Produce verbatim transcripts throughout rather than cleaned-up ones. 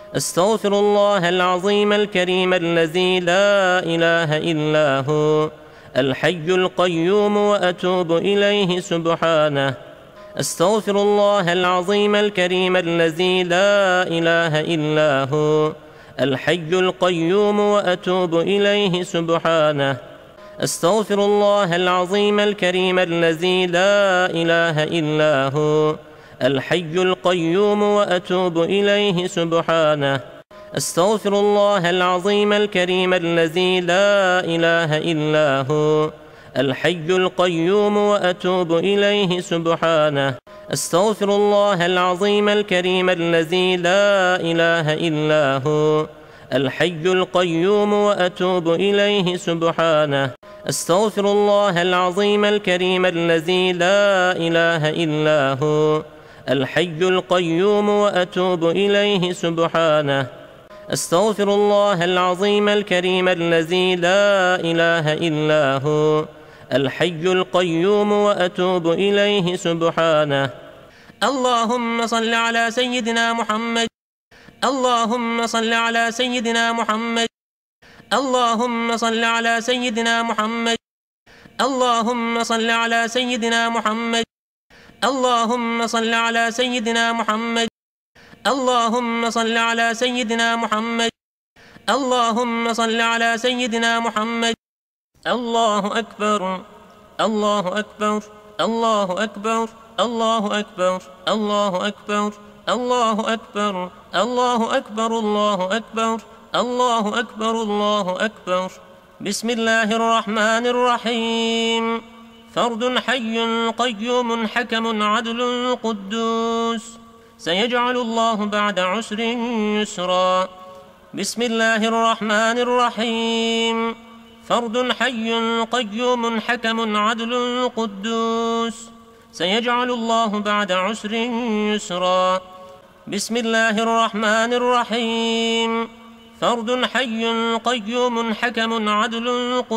أستغفر الله العظيم الكريم الذي لا إله إلا هو الحي القيوم وأتوب إليه سبحانه. أستغفر الله العظيم الكريم الذي لا إله إلا هو الحي القيوم وأتوب إليه سبحانه. أستغفر الله العظيم الكريم الذي لا إله إلا هو الحي القيوم وأتوب إليه سبحانه. أستغفر الله العظيم الكريم الذي لا إله إلا هو الحي القيوم وأتوب إليه سبحانه. أستغفر الله العظيم الكريم الذي لا إله إلا هو الحي القيوم وأتوب إليه سبحانه. أستغفر الله العظيم الكريم الذي لا إله إلا هو الحي القيوم وأتوب إليه سبحانه. أستغفر الله العظيم الكريم الذي لا إله إلا هو الحي القيوم وأتوب إليه سبحانه. اللهم صل على سيدنا محمد. اللهم صل على سيدنا محمد. اللهم صل على سيدنا محمد. اللهم صل على سيدنا محمد. اللهم صل على سيدنا محمد. اللهم صل على سيدنا محمد. اللهم صل على سيدنا محمد. الله أكبر الله أكبر الله أكبر الله أكبر الله أكبر الله أكبر الله أكبر الله أكبر الله أكبر الله أكبر. بسم الله الرحمن الرحيم. فرد حي قيوم حكم عدل قدوس سيجعل الله بعد عسر يسرا. بسم الله الرحمن الرحيم. فرد حي قيوم حكم عدل قدوس سيجعل الله بعد عسر يسرا. بسم الله الرحمن الرحيم. فرد حي قيوم حكم عدل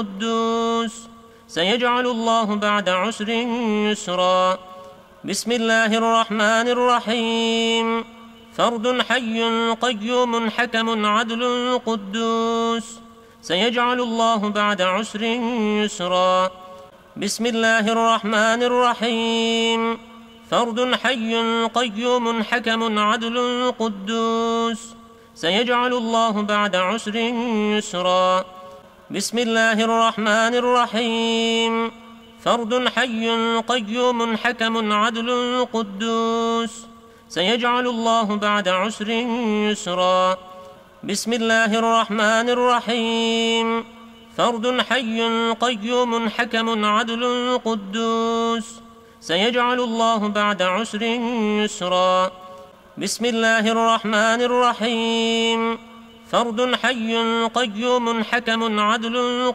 قدوس سيجعل الله بعد عسر يسرا. بسم الله الرحمن الرحيم. فرد حي قيوم حكم عدل قدوس سيجعل الله بعد عسر يسرا. بسم الله الرحمن الرحيم. فرد حي قيوم حكم عدل قدوس سيجعل الله بعد عسر يسرا. بسم الله الرحمن الرحيم. فرد حي قيوم حكم عدل قدوس سيجعل الله بعد عسر يسرا. بسم الله الرحمن الرحيم. فرد حي قيوم حكم عدل قدوس سيجعل الله بعد عسر يسرا. بسم الله الرحمن الرحيم. فرد حي قيوم حكم عدل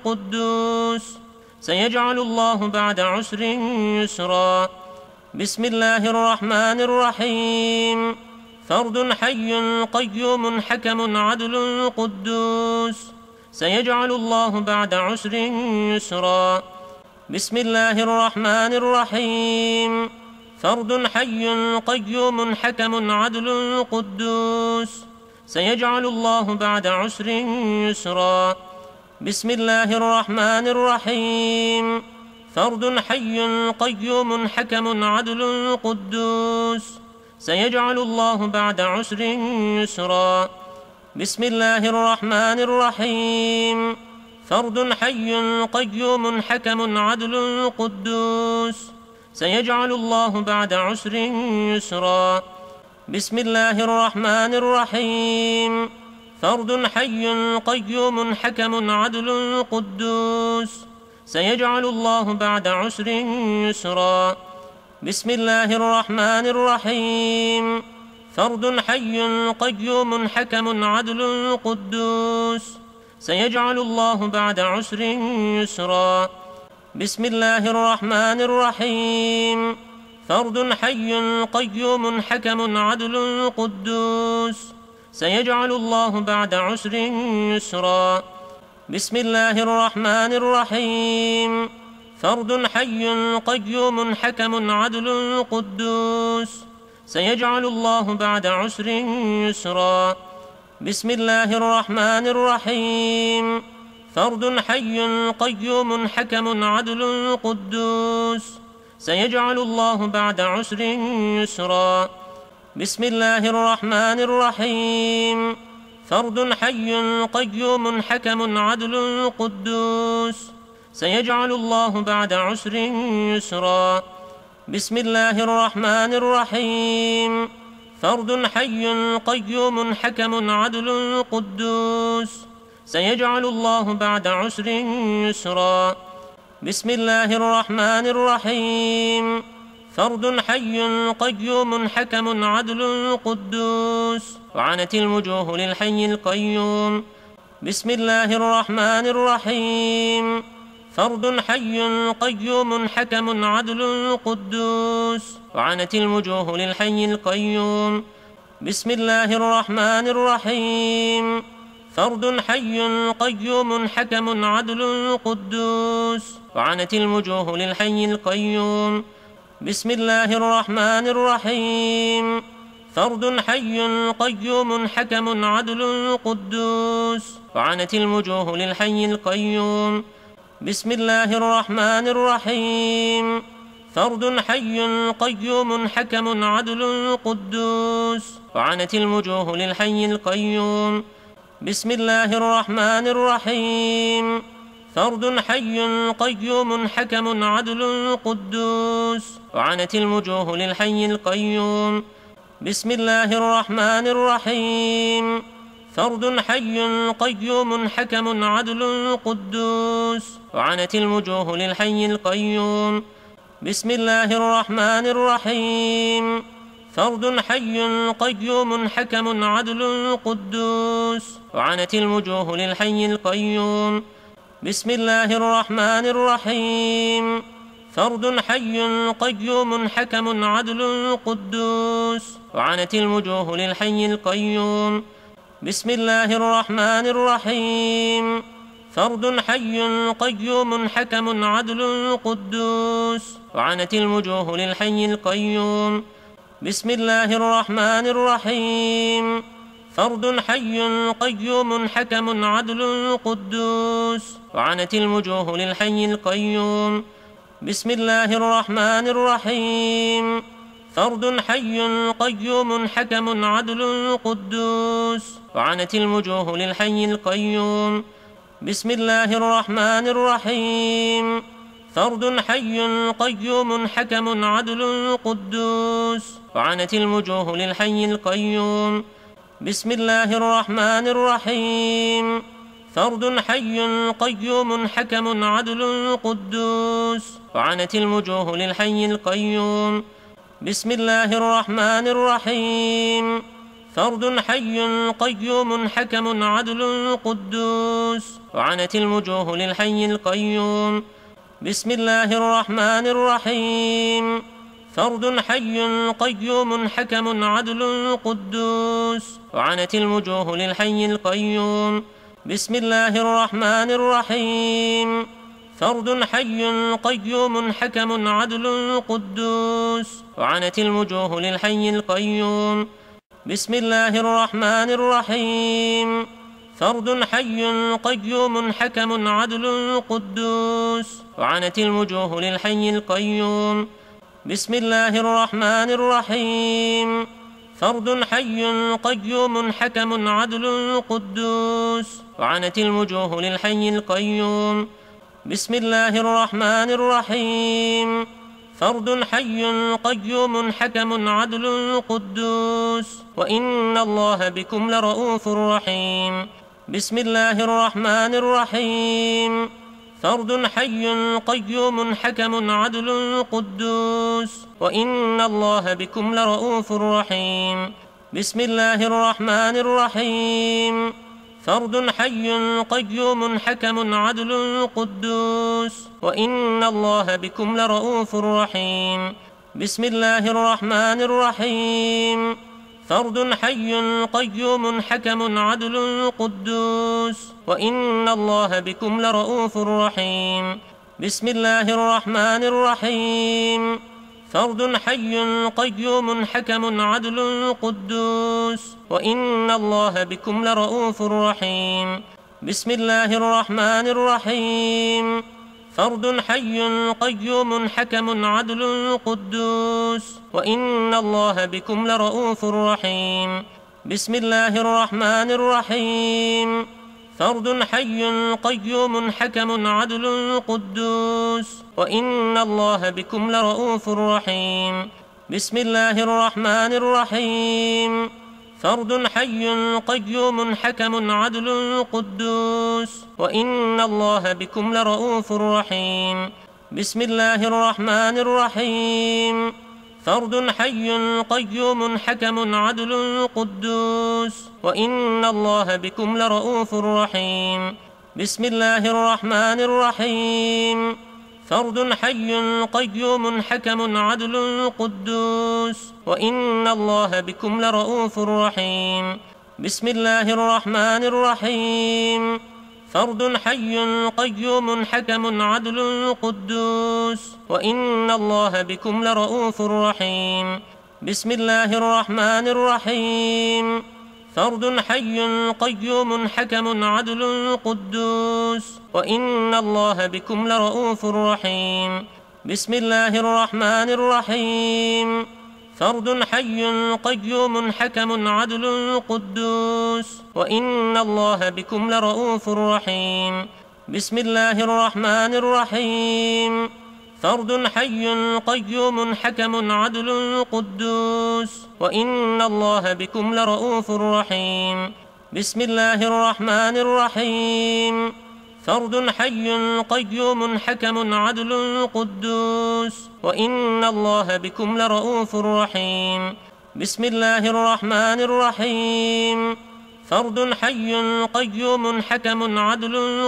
قدوس سيجعل الله بعد عسر يسرا. بسم الله الرحمن الرحيم. فرد حي قيوم حكم عدل قدوس سيجعل الله بعد عسر يسرا. بسم الله الرحمن الرحيم. فرد حي قيوم حكم عدل قدوس سيجعل الله بعد عسر يسرا. بسم الله الرحمن الرحيم. فرد حي قيوم حكم عدل قدوس سيجعل الله بعد عسر يسرا. بسم الله الرحمن الرحيم. فرد حي قيوم حكم عدل قدوس سيجعل الله بعد عسر يسرا. بسم الله الرحمن الرحيم. فرد حي قيوم حكم عدل قدوس سيجعل الله بعد عسر يسرا. بسم الله الرحمن الرحيم. فرد حي قيوم حكم عدل قدوس سيجعل الله بعد عسر يسرا. بسم الله الرحمن الرحيم. فرد حي قيوم حكم عدل قدوس سيجعل الله بعد عسر يسرا. بسم الله الرحمن الرحيم. فرد حي قيوم حكم عدل قدوس سيجعل الله بعد عسر يسرا. بسم الله الرحمن الرحيم فرد حي قيوم حكم عدل قدوس سيجعل الله بعد عسر يسرا بسم الله الرحمن الرحيم فرد حي قيوم حكم عدل قدوس سيجعل الله بعد عسر يسرا بسم الله الرحمن الرحيم فرد حي قيوم حكم عدل قدوس سيجعل الله بعد عسر يسرا بسم الله الرحمن الرحيم فرد حي قيوم حكم عدل قدوس وعنت الوجوه للحي القيوم بسم الله الرحمن الرحيم فرد حي قيوم حكم عدل قدوس وعنت الوجوه للحي القيوم بسم الله الرحمن الرحيم فرد حي قيوم حكم عدل قدوس وعنت الوجوه للحي القيوم بسم الله الرحمن الرحيم فرد حي قيوم حكم عدل قدوس وعنت الوجوه للحي القيوم بسم الله الرحمن الرحيم فرد حي قيوم حكم عدل قدوس وعنت الوجوه للحي القيوم بسم الله الرحمن الرحيم فرد حي قيوم حكم عدل قدوس وعنت الوجوه للحي القيوم بسم الله الرحمن الرحيم فرد حي قيوم حكم عدل قدوس وعنت الوجوه للحي القيوم بسم الله الرحمن الرحيم فرد حي قيوم حكم عدل قدوس وعنت الوجوه للحي القيوم بسم الله الرحمن الرحيم فرد حي قيوم حكم عدل قدوس وعنت الوجوه للحي القيوم بسم الله الرحمن الرحيم فرد حي قيوم حكم عدل قدوس وعنت الوجوه للحي القيوم بسم الله الرحمن الرحيم فرد حي قيوم حكم عدل قدوس وعنت الوجوه للحي القيوم بسم الله الرحمن الرحيم فرد حي قيوم حكم عدل قدوس وعنت الوجوه للحي القيوم بسم الله الرحمن الرحيم فرد حي قيوم حكم عدل قدوس وعنت الوجوه للحي القيوم بسم الله الرحمن الرحيم فرد حي قيوم حكم عدل قدوس وعنت الوجوه للحي القيوم بسم الله الرحمن الرحيم فرد حي قيوم حكم عدل قدوس وعنت الوجوه للحي القيوم بسم الله الرحمن الرحيم فرد حي قيوم حكم عدل قدوس وعنت الوجوه للحي القيوم بسم الله الرحمن الرحيم فرد حي قيوم حكم عدل قدوس وعنت الوجوه للحي القيوم بسم الله الرحمن الرحيم فرد حي قيوم حكم عدل قدوس وعنت الوجوه للحي القيوم بسم الله الرحمن الرحيم فرد حي قيوم حكم عدل قدوس وعنت الوجوه للحي القيوم بسم الله الرحمن الرحيم فرد حي قيوم حكم عدل قدوس وإن الله بكم لرؤوف رحيم بسم الله الرحمن الرحيم فرد حي قيوم حكم عدل قدوس وإن الله بكم لرؤوف رحيم بسم الله الرحمن الرحيم فرد حي قيوم حكم عدل قدوس وإن الله بكم لرؤوف رحيم بسم الله الرحمن الرحيم فرد حي قيوم حكم عدل قدوس وإن الله بكم لرؤوف رحيم بسم الله الرحمن الرحيم فرد حي قيوم حكم عدل قدوس وإن الله بكم لرؤوف رحيم. بسم الله الرحمن الرحيم. فرد حي قيوم حكم عدل قدوس وإن الله بكم لرؤوف رحيم. بسم الله الرحمن الرحيم. فرد حي قيوم حكم عدل قدوس وإن الله بكم لرؤوف رحيم. بسم الله الرحمن الرحيم. فرد حي قيوم حكم عدل قدوس وإن الله بكم لرؤوف رحيم. بسم الله الرحمن الرحيم. فرد حي قيوم حكم عدل قدوس وإن الله بكم لرؤوف رحيم. بسم الله الرحمن الرحيم. فرد حي قيوم حكم عدل قدوس وإن الله بكم لرؤوف رحيم. بسم الله الرحمن الرحيم. فرد حي قيوم حكم عدل قدوس وإن الله بكم لرؤوف رحيم. بسم الله الرحمن الرحيم. فرد حي قيوم حكم عدل قدوس وإن الله بكم لرؤوف رحيم. بسم الله الرحمن الرحيم. فرد حي قيوم حكم عدل قدوس وإن الله بكم لرؤوف رحيم. بسم الله الرحمن الرحيم. فرد حي قيوم حكم عدل قدوس وإن الله بكم لرؤوف رحيم. بسم الله الرحمن الرحيم. فرد حي قيوم حكم عدل قدوس وإن الله بكم لرؤوف رحيم. بسم الله الرحمن الرحيم. فرد حي قيوم حكم عدل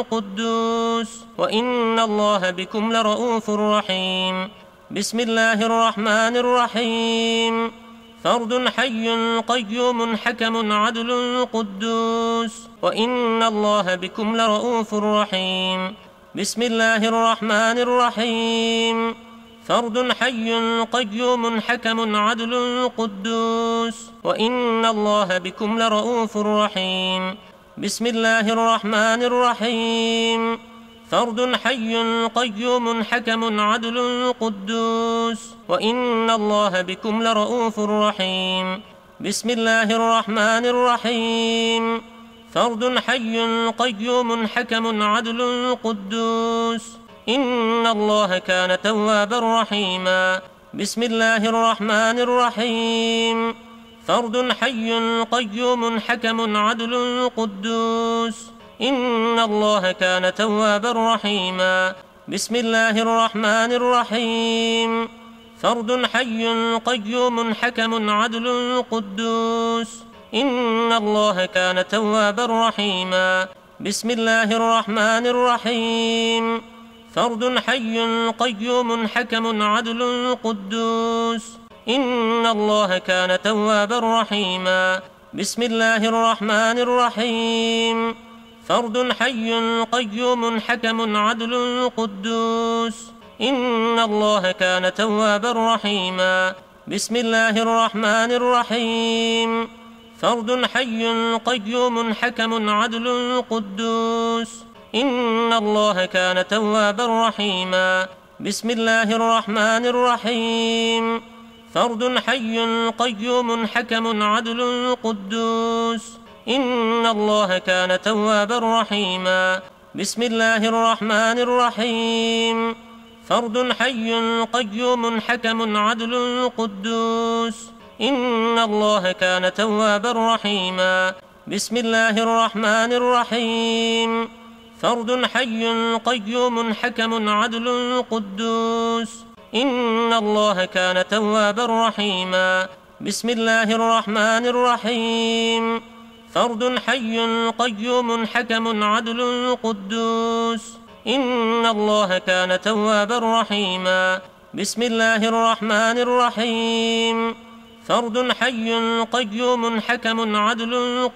قدوس وإن الله بكم لرؤوف رحيم. بسم الله الرحمن الرحيم. فرد حي قيوم حكم عدل قدوس وإن الله بكم لرؤوف رحيم. بسم الله الرحمن الرحيم. فرد حي قيوم حكم عدل قدوس وإن الله بكم لرؤوف رحيم. بسم الله الرحمن الرحيم. فرد حي قيوم حكم عدل قدوس وإن الله بكم لرؤوف رحيم. بسم الله الرحمن الرحيم. فرد حي قيوم حكم عدل قدوس إن الله كان توابا رحيما. بسم الله الرحمن الرحيم. فرد حي قيوم حكم عدل قدوس إن الله كان توابا رحيما. بسم الله الرحمن الرحيم. فرد حي قيوم حكم عدل قدوس إن الله كان توابا رحيما. بسم الله الرحمن الرحيم. فرد حي قيوم حكم عدل قدوس إن الله كان توابا رحيما. بسم الله الرحمن الرحيم. فرد حي قيوم حكم عدل قدوس إن الله كان توابا رحيما. بسم الله الرحمن الرحيم. فرد حي قيوم حكم عدل قدوس إن الله كان توابا رحيما. بسم الله الرحمن الرحيم. فرد حي قيوم حكم عدل قدوس إن الله كان توابا رحيما. بسم الله الرحمن الرحيم. فرد حي قيوم حكم عدل قدوس إن الله كان توابا رحيما. بسم الله الرحمن الرحيم. فرد حي قيوم حكم عدل قدوس إن الله كان توابا رحيما. بسم الله الرحمن الرحيم. فرد حي قيوم حكم عدل قدوس إن الله كان توابا رحيما. بسم الله الرحمن الرحيم. فرد حي قيوم حكم عدل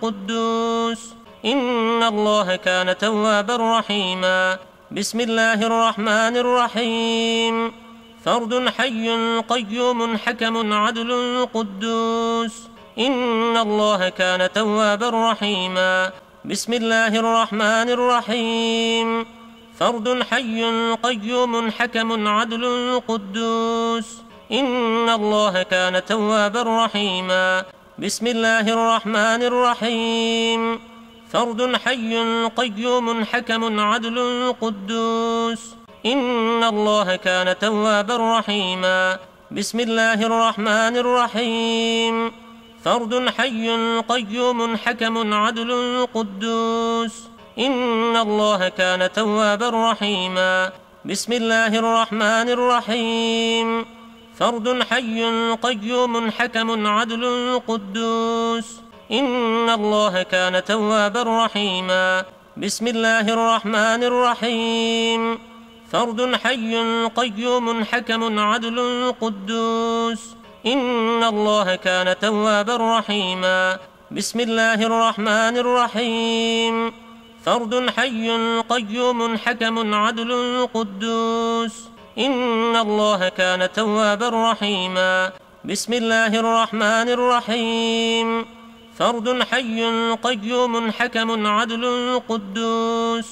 قدوس إن الله كان توابا رحيما. بسم الله الرحمن الرحيم. فرد حي قيوم حكم عدل قدوس. إن الله كان توابا رحيما. بسم الله الرحمن الرحيم. فرد حي قيوم حكم عدل قدوس. إن الله كان توابا رحيما. بسم الله الرحمن الرحيم. فرد حي قيوم حكم عدل قدوس. إن الله كان توابا رحيما. بسم الله الرحمن الرحيم. فرد حي قيوم حكم عدل قدوس. إن الله كان توابا رحيما. بسم الله الرحمن الرحيم. فرد حي قيوم حكم عدل قدوس. إن الله كان توابا رحيما. بسم الله الرحمن الرحيم. فرد حي قيوم حكم عدل قدوس. إن الله كان توابا رحيما. بسم الله الرحمن الرحيم. فرد حي قيوم حكم عدل قدوس. إن الله كان توابا رحيما. بسم الله الرحمن الرحيم. فرد حي قيوم حكم عدل قدوس.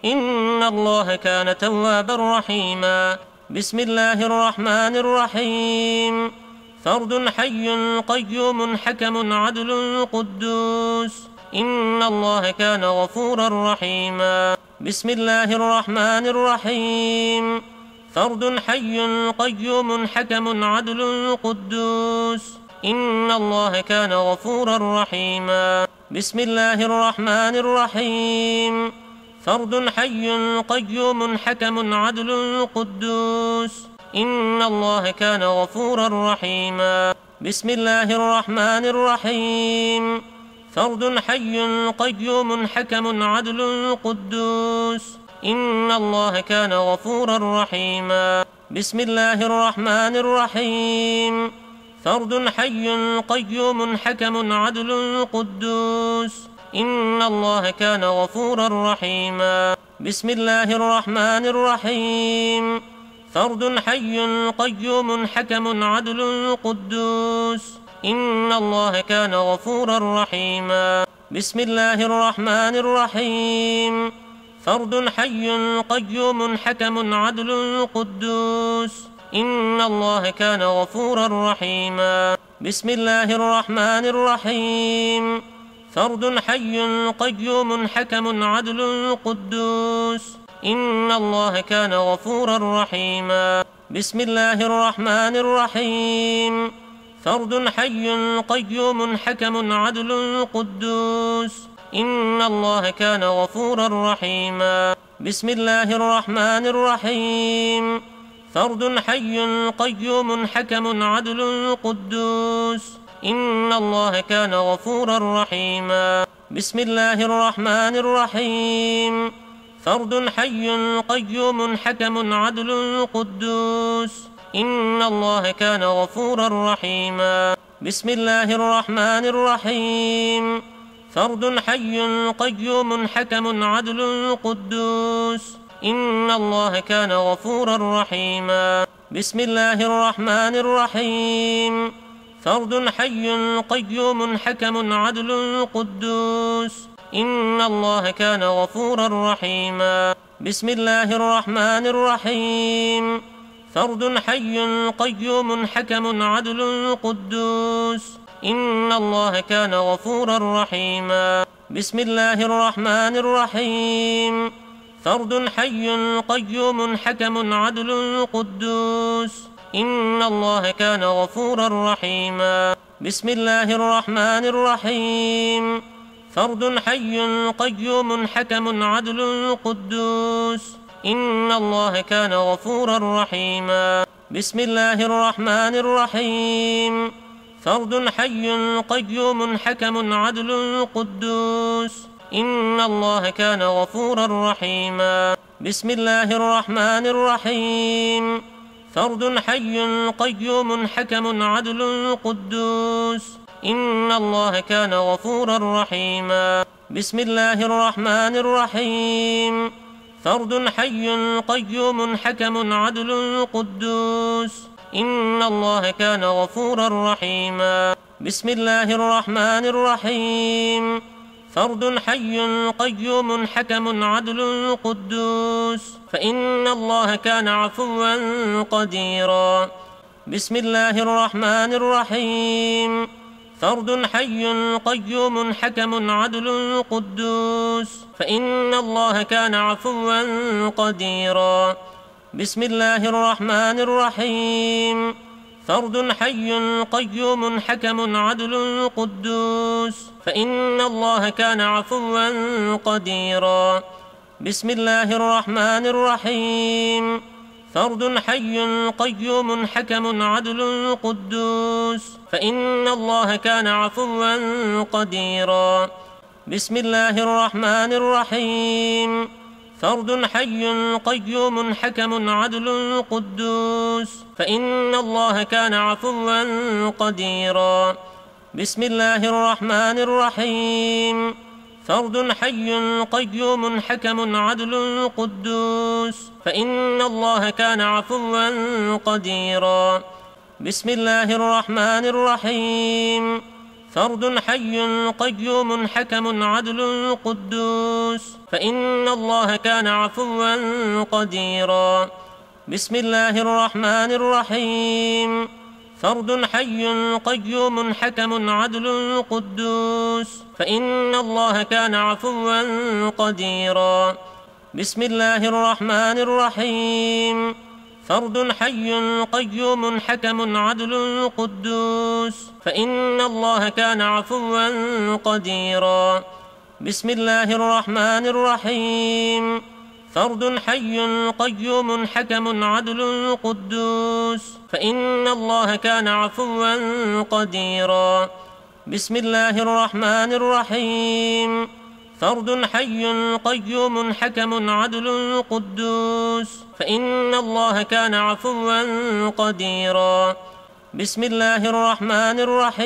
إن الله كان توابا رحيما. بسم الله الرحمن الرحيم. فرد حي قيوم حكم عدل قدوس. إن الله كان غفورا رحيما. بسم الله الرحمن الرحيم. فرد حي قيوم حكم عدل قدوس. إن الله كان غفورا رحيما. بسم الله الرحمن الرحيم. فرد حي قيوم حكم عدل قدوس. إن الله كان غفورا رحيما. بسم الله الرحمن الرحيم. فرد حي قيوم حكم عدل قدوس. إن الله كان غفورا رحيما. بسم الله الرحمن الرحيم. فرد حي قيوم حكم عدل قدوس. إن الله كان غفورا رحيما. بسم الله الرحمن الرحيم. فرد حي قيوم حكم عدل قدوس. إن الله كان غفورا رحيما. بسم الله الرحمن الرحيم. فرد حي قيوم حكم عدل قدوس. إن الله كان غفورا رحيما. بسم الله الرحمن الرحيم. فرد حي قيوم حكم عدل قدوس. إن الله كان غفورا رحيما. بسم الله الرحمن الرحيم. فرد حي قيوم حكم عدل قدوس. إن الله كان غفورا رحيما. بسم الله الرحمن الرحيم. فرد حي قيوم حكم عدل قدوس. إن الله كان غفورا رحيما. بسم الله الرحمن الرحيم. فرد حي قيوم حكم عدل قدوس. إن الله كان غفورا رحيما. بسم الله الرحمن الرحيم. فرد حي قيوم حكم عدل قدوس. إن الله كان غفورا رحيما. بسم الله الرحمن الرحيم. فرد حي قيوم حكم عدل قدوس. إن الله كان غفورا رحيما. بسم الله الرحمن الرحيم. فرد حي قيوم حكم عدل قدوس. إن الله كان غفورا رحيما. بسم الله الرحمن الرحيم. فرد حي قيوم حكم عدل قدوس. إن الله كان غفورا رحيما. بسم الله الرحمن الرحيم. فرد حي قيوم حكم عدل قدوس. إن الله كان غفورا رحيما. بسم الله الرحمن الرحيم. فرد حي قيوم حكم عدل قدوس. إن الله كان غفورا رحيما. بسم الله الرحمن الرحيم. فرد حي قيوم حكم عدل قدوس. إن الله كان غفورا رحيما. بسم الله الرحمن الرحيم. فرد حي قيوم حكم عدل قدوس إن الله كان غفورا رحيما بسم الله الرحمن الرحيم فرد حي قيوم حكم عدل قدوس فإن الله كان عفوا قديرا بسم الله الرحمن الرحيم فرد حي قيوم حكم عدل قدوس فإن الله كان عفوا قديرا بسم الله الرحمن الرحيم فرد حي قيوم حكم عدل قدوس فإن الله كان عفوا قديرا بسم الله الرحمن الرحيم فرد حي قيوم حكم عدل قدوس فإن الله كان عفوا قديرا بسم الله الرحمن الرحيم فرد حي قيوم حكم عدل قدوس فإن الله كان عفوا قديرا بسم الله الرحمن الرحيم فرد حي قيوم حكم عدل قدوس فإن الله كان عفوا قديرا بسم الله الرحمن الرحيم فرد حي قيوم حكم عدل قدوس فإن الله كان عفوا قديرا بسم الله الرحمن الرحيم فرد حي قيوم حكم عدل قدوس فإن الله كان عفوا قديرا بسم الله الرحمن الرحيم فرد حي قيوم حكم عدل قدوس فإن الله كان عفوا قديرا بسم الله الرحمن الرحيم فرد حي قيوم حكم عدل قدوس فإن الله كان عفوا قديرا بسم الله الرحمن الرحيم فرد حي قيوم حكم عدل قدوس فإن الله كان عفوا قديرا بسم الله الرحمن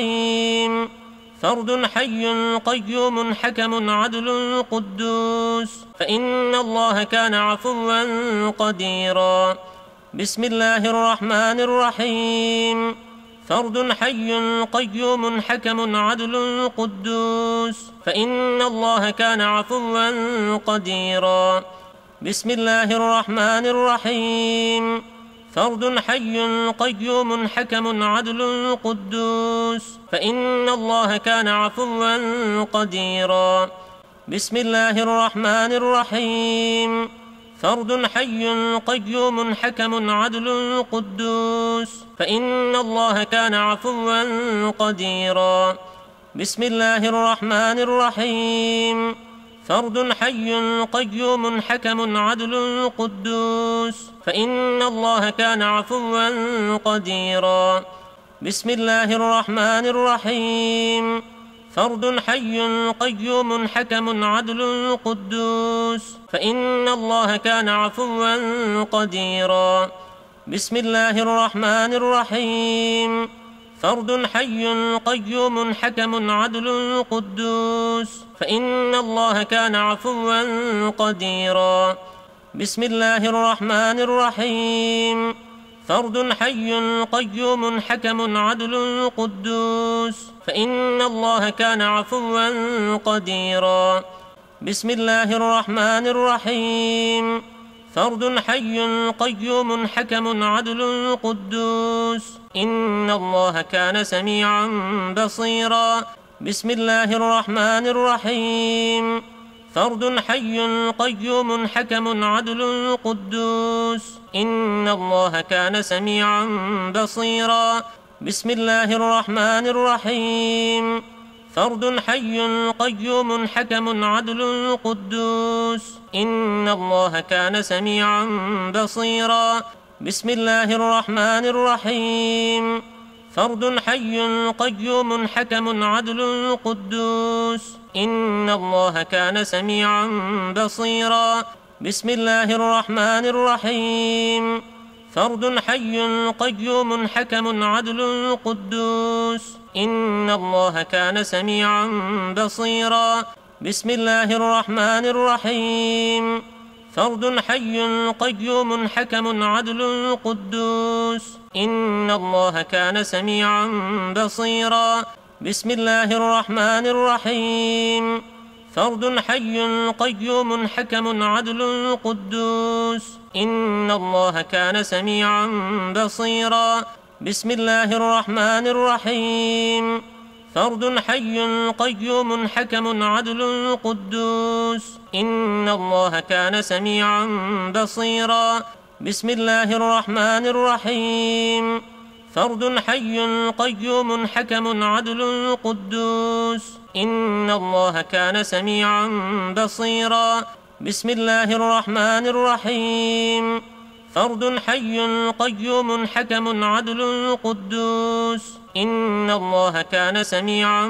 الرحيم فرد حي قيوم حكم عدل قدوس فإن الله كان عفوا قديرا بسم الله الرحمن الرحيم فرد حي قيوم حكم عدل قدوس فإن الله كان عفوا قديرا بسم الله الرحمن الرحيم فرد حي قيوم حكم عدل قدوس فإن الله كان عفوا قديرا بسم الله الرحمن الرحيم فرد حي قيوم حكم عدل قدوس فإن الله كان عفوا قديرا بسم الله الرحمن الرحيم فرد حي قيوم حكم عدل قدوس فإن الله كان عفوا قديرا بسم الله الرحمن الرحيم فرد حي قيوم حكم عدل قدوس فإن الله كان عفوا قديرا بسم الله الرحمن الرحيم فرد حي قيوم حكم عدل قدوس فإن الله كان عفوا قديرا بسم الله الرحمن الرحيم فرد حي قيوم حكم عدل قدوس فإن الله كان عفوا قديرا بسم الله الرحمن الرحيم فرد حي قيوم حكم عدل قدوس إن الله كان سميعا بصيرا بسم الله الرحمن الرحيم فرد حي قيوم حكم عدل قدوس إن الله كان سميعا بصيرا بسم الله الرحمن الرحيم فرد حي قيوم حكم عدل قدوس إن الله كان سميعا بصيرا بسم الله الرحمن الرحيم فرد حي قيوم حكم عدل قدوس إن الله كان سميعا بصيرا بسم الله الرحمن الرحيم فرد حي قيوم حكم عدل قدوس إن الله كان سميعا بصيرا بسم الله الرحمن الرحيم فرد حي قيوم حكم عدل قدوس. إن الله كان سميعا بصيرا. بسم الله الرحمن الرحيم. فرد حي قيوم حكم عدل قدوس. إن الله كان سميعا بصيرا. بسم الله الرحمن الرحيم. فرد حي قيوم حكم عدل قدوس. إن الله كان سميعا بصيرا. بسم الله الرحمن الرحيم. فرد حي قيوم حكم عدل قدوس. إن الله كان سميعا بصيرا. بسم الله الرحمن الرحيم. فرد حي قيوم حكم عدل قدوس. إن الله كان سميعا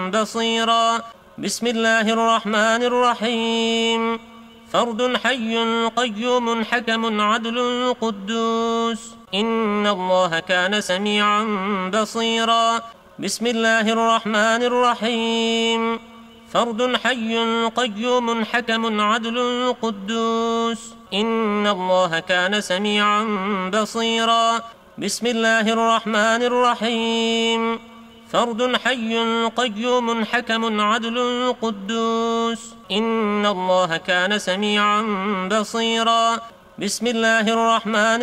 بصيرا. بسم الله الرحمن الرحيم. فرد حي قيوم حكم عدل قدوس. إن الله كان سميعا بصيرا. بسم الله الرحمن الرحيم. فرد حي قيوم حكم عدل قدوس. إن الله كان سميعا بصيرا. بسم الله الرحمن الرحيم. فرد حي قيوم حكم عدل قدوس. إن الله كان سميعا بصيرا. بسم الله الرحمن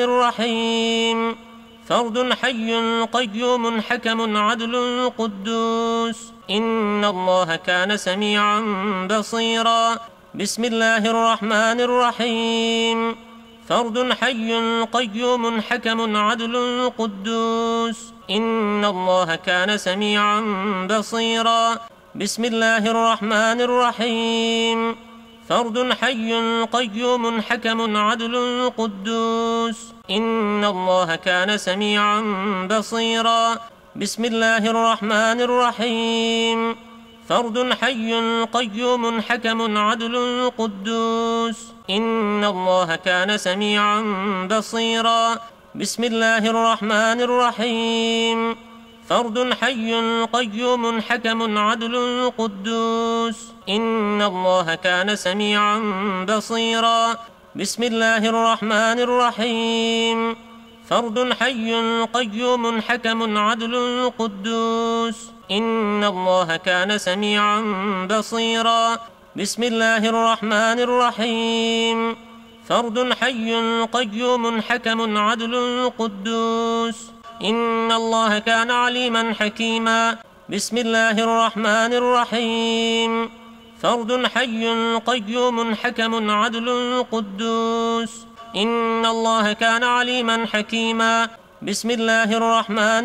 الرحيم. فرد حي قيوم حكم عدل قدوس. إن الله كان سميعا بصيرا. بسم الله الرحمن الرحيم. فرد حي قيوم حكم عدل قدوس. إن الله كان سميعا بصيرا. بسم الله الرحمن الرحيم. فرد حي قيوم حكم عدل قدوس. إن الله كان سميعا بصيرا. بسم الله الرحمن الرحيم. فرد حي قيوم حكم عدل قدوس. إن الله كان سميعا بصيرا. بسم الله الرحمن الرحيم. فرد حي قيوم حكم عدل قدوس. إن الله كان سميعا بصيرا. بسم الله الرحمن الرحيم. فرد حي قيوم حكم عدل قدوس. إن الله كان سميعا بصيرا. بسم الله الرحمن الرحيم. فرد حي قيوم حكم عدل قدوس. إن الله كان عليما حكيما. بسم الله الرحمن الرحيم. فرد حي قيوم حكم عدل قدوس. إن الله كان عليما حكيما. بسم الله الرحمن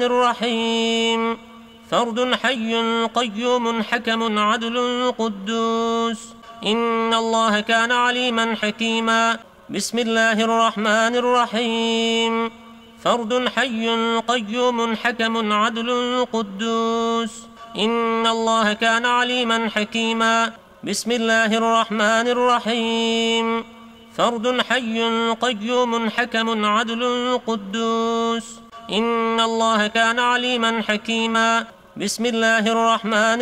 الرحيم. فرد حي قيوم حكم عدل قدوس. إن الله كان عليما حكيما. بسم الله الرحمن الرحيم. فرد حي قيوم حكم عدل قدوس. إن الله كان عليما حكيما. بسم الله الرحمن الرحيم. فرد حي قيوم حكم عدل قدوس. إن الله كان عليما حكيما. بسم الله الرحمن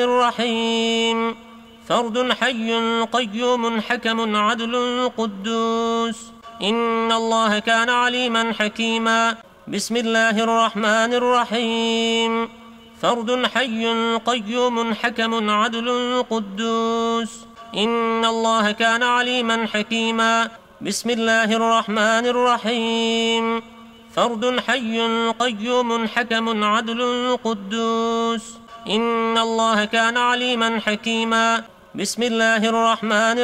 الرحيم. فرد حي قيوم حكم عدل قدوس. إن الله كان عليما حكيما. بسم الله الرحمن الرحيم. فرد حي قيوم حكم عدل قدوس. إن الله كان عليما حكيما. بسم الله الرحمن الرحيم. فرد حي قيوم حكم عدل قدوس. إن الله كان عليما حكيما. بسم الله الرحمن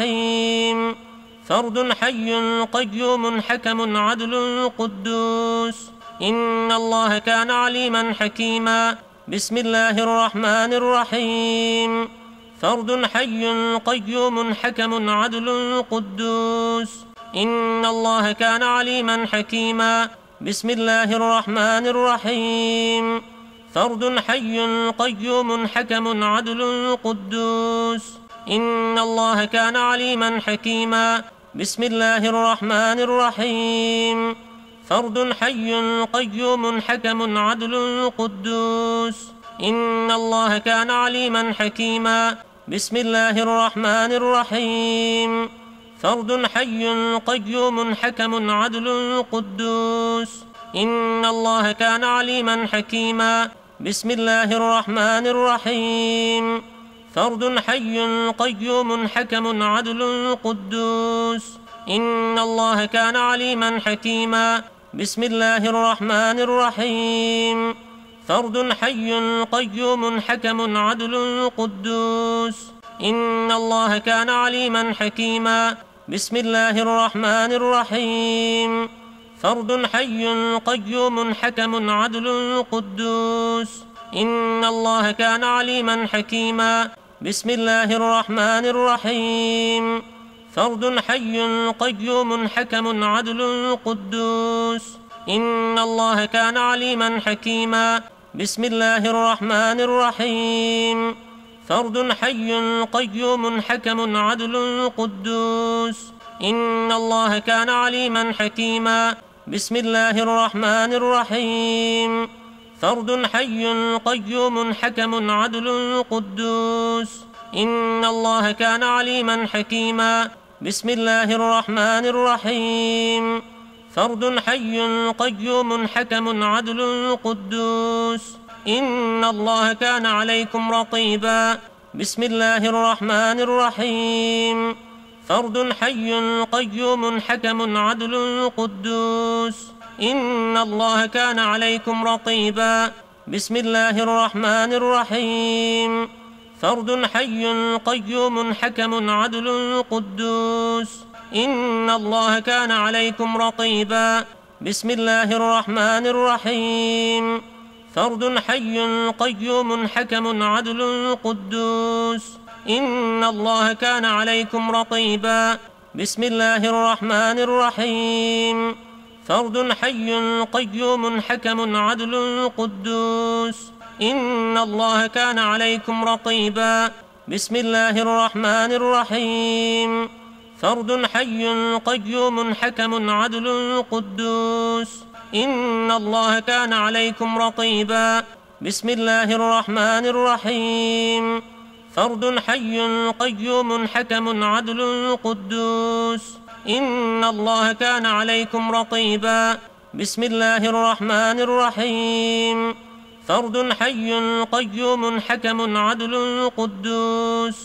الرحيم. فرد حي قيوم حكم عدل قدوس. إن الله كان عليما حكيما. بسم الله الرحمن الرحيم. فرد حي قيوم حكم عدل قدوس. إن الله كان عليما حكيما. بسم الله الرحمن الرحيم. فرد حي قيوم حكم عدل قدوس. إن الله كان عليما حكيما. بسم الله الرحمن الرحيم. فرد حي قيوم حكم عدل قدوس. إن الله كان عليما حكيما. بسم الله الرحمن الرحيم. فرد حي قيوم حكم عدل قدوس. إن الله كان عليما حكيما. بسم الله الرحمن الرحيم. فرد حي قيوم حكم عدل قدوس. إن الله كان عليما حكيما. بسم الله الرحمن الرحيم. فرد حي قيوم حكم عدل قدوس. إن الله كان عليما حكيما. بسم الله الرحمن الرحيم. فرد حي قيوم حكم عدل قدوس. إن الله كان عليما حكيما. بسم الله الرحمن الرحيم. فرد حي قيوم حكم عدل قدوس. إن الله كان عليما حكيما. بسم الله الرحمن الرحيم. فرد حي قيوم حكم عدل قدوس. إن الله كان عليما حكيما. بسم الله الرحمن الرحيم. فرد حي قيوم حكم عدل قدوس. إن الله كان عليما حكيما. بسم الله الرحمن الرحيم. فرد حي قيوم حكم عدل قدوس. إن الله كان عليكم رقيبا. بسم الله الرحمن الرحيم. فرد حي قيوم حكم عدل قدوس. إن الله كان عليكم رقيبا. بسم الله الرحمن الرحيم. فرد حي قيوم حكم عدل قدوس. إن الله كان عليكم رقيبا. بسم الله الرحمن الرحيم. فرد حي قيوم حكم عدل قدوس. إن الله كان عليكم رقيبا. بسم الله الرحمن الرحيم. فرد حي قيوم حكم عدل قدوس. إن الله كان عليكم رقيبا. بسم الله الرحمن الرحيم. فرد حي قيوم حكم عدل قدوس. إن الله كان عليكم رقيبا. بسم الله الرحمن الرحيم. فرد حي قيوم حكم عدل قدوس. إن الله كان عليكم رقيبا. بسم الله الرحمن الرحيم. فرد حي قيوم حكم عدل قدوس.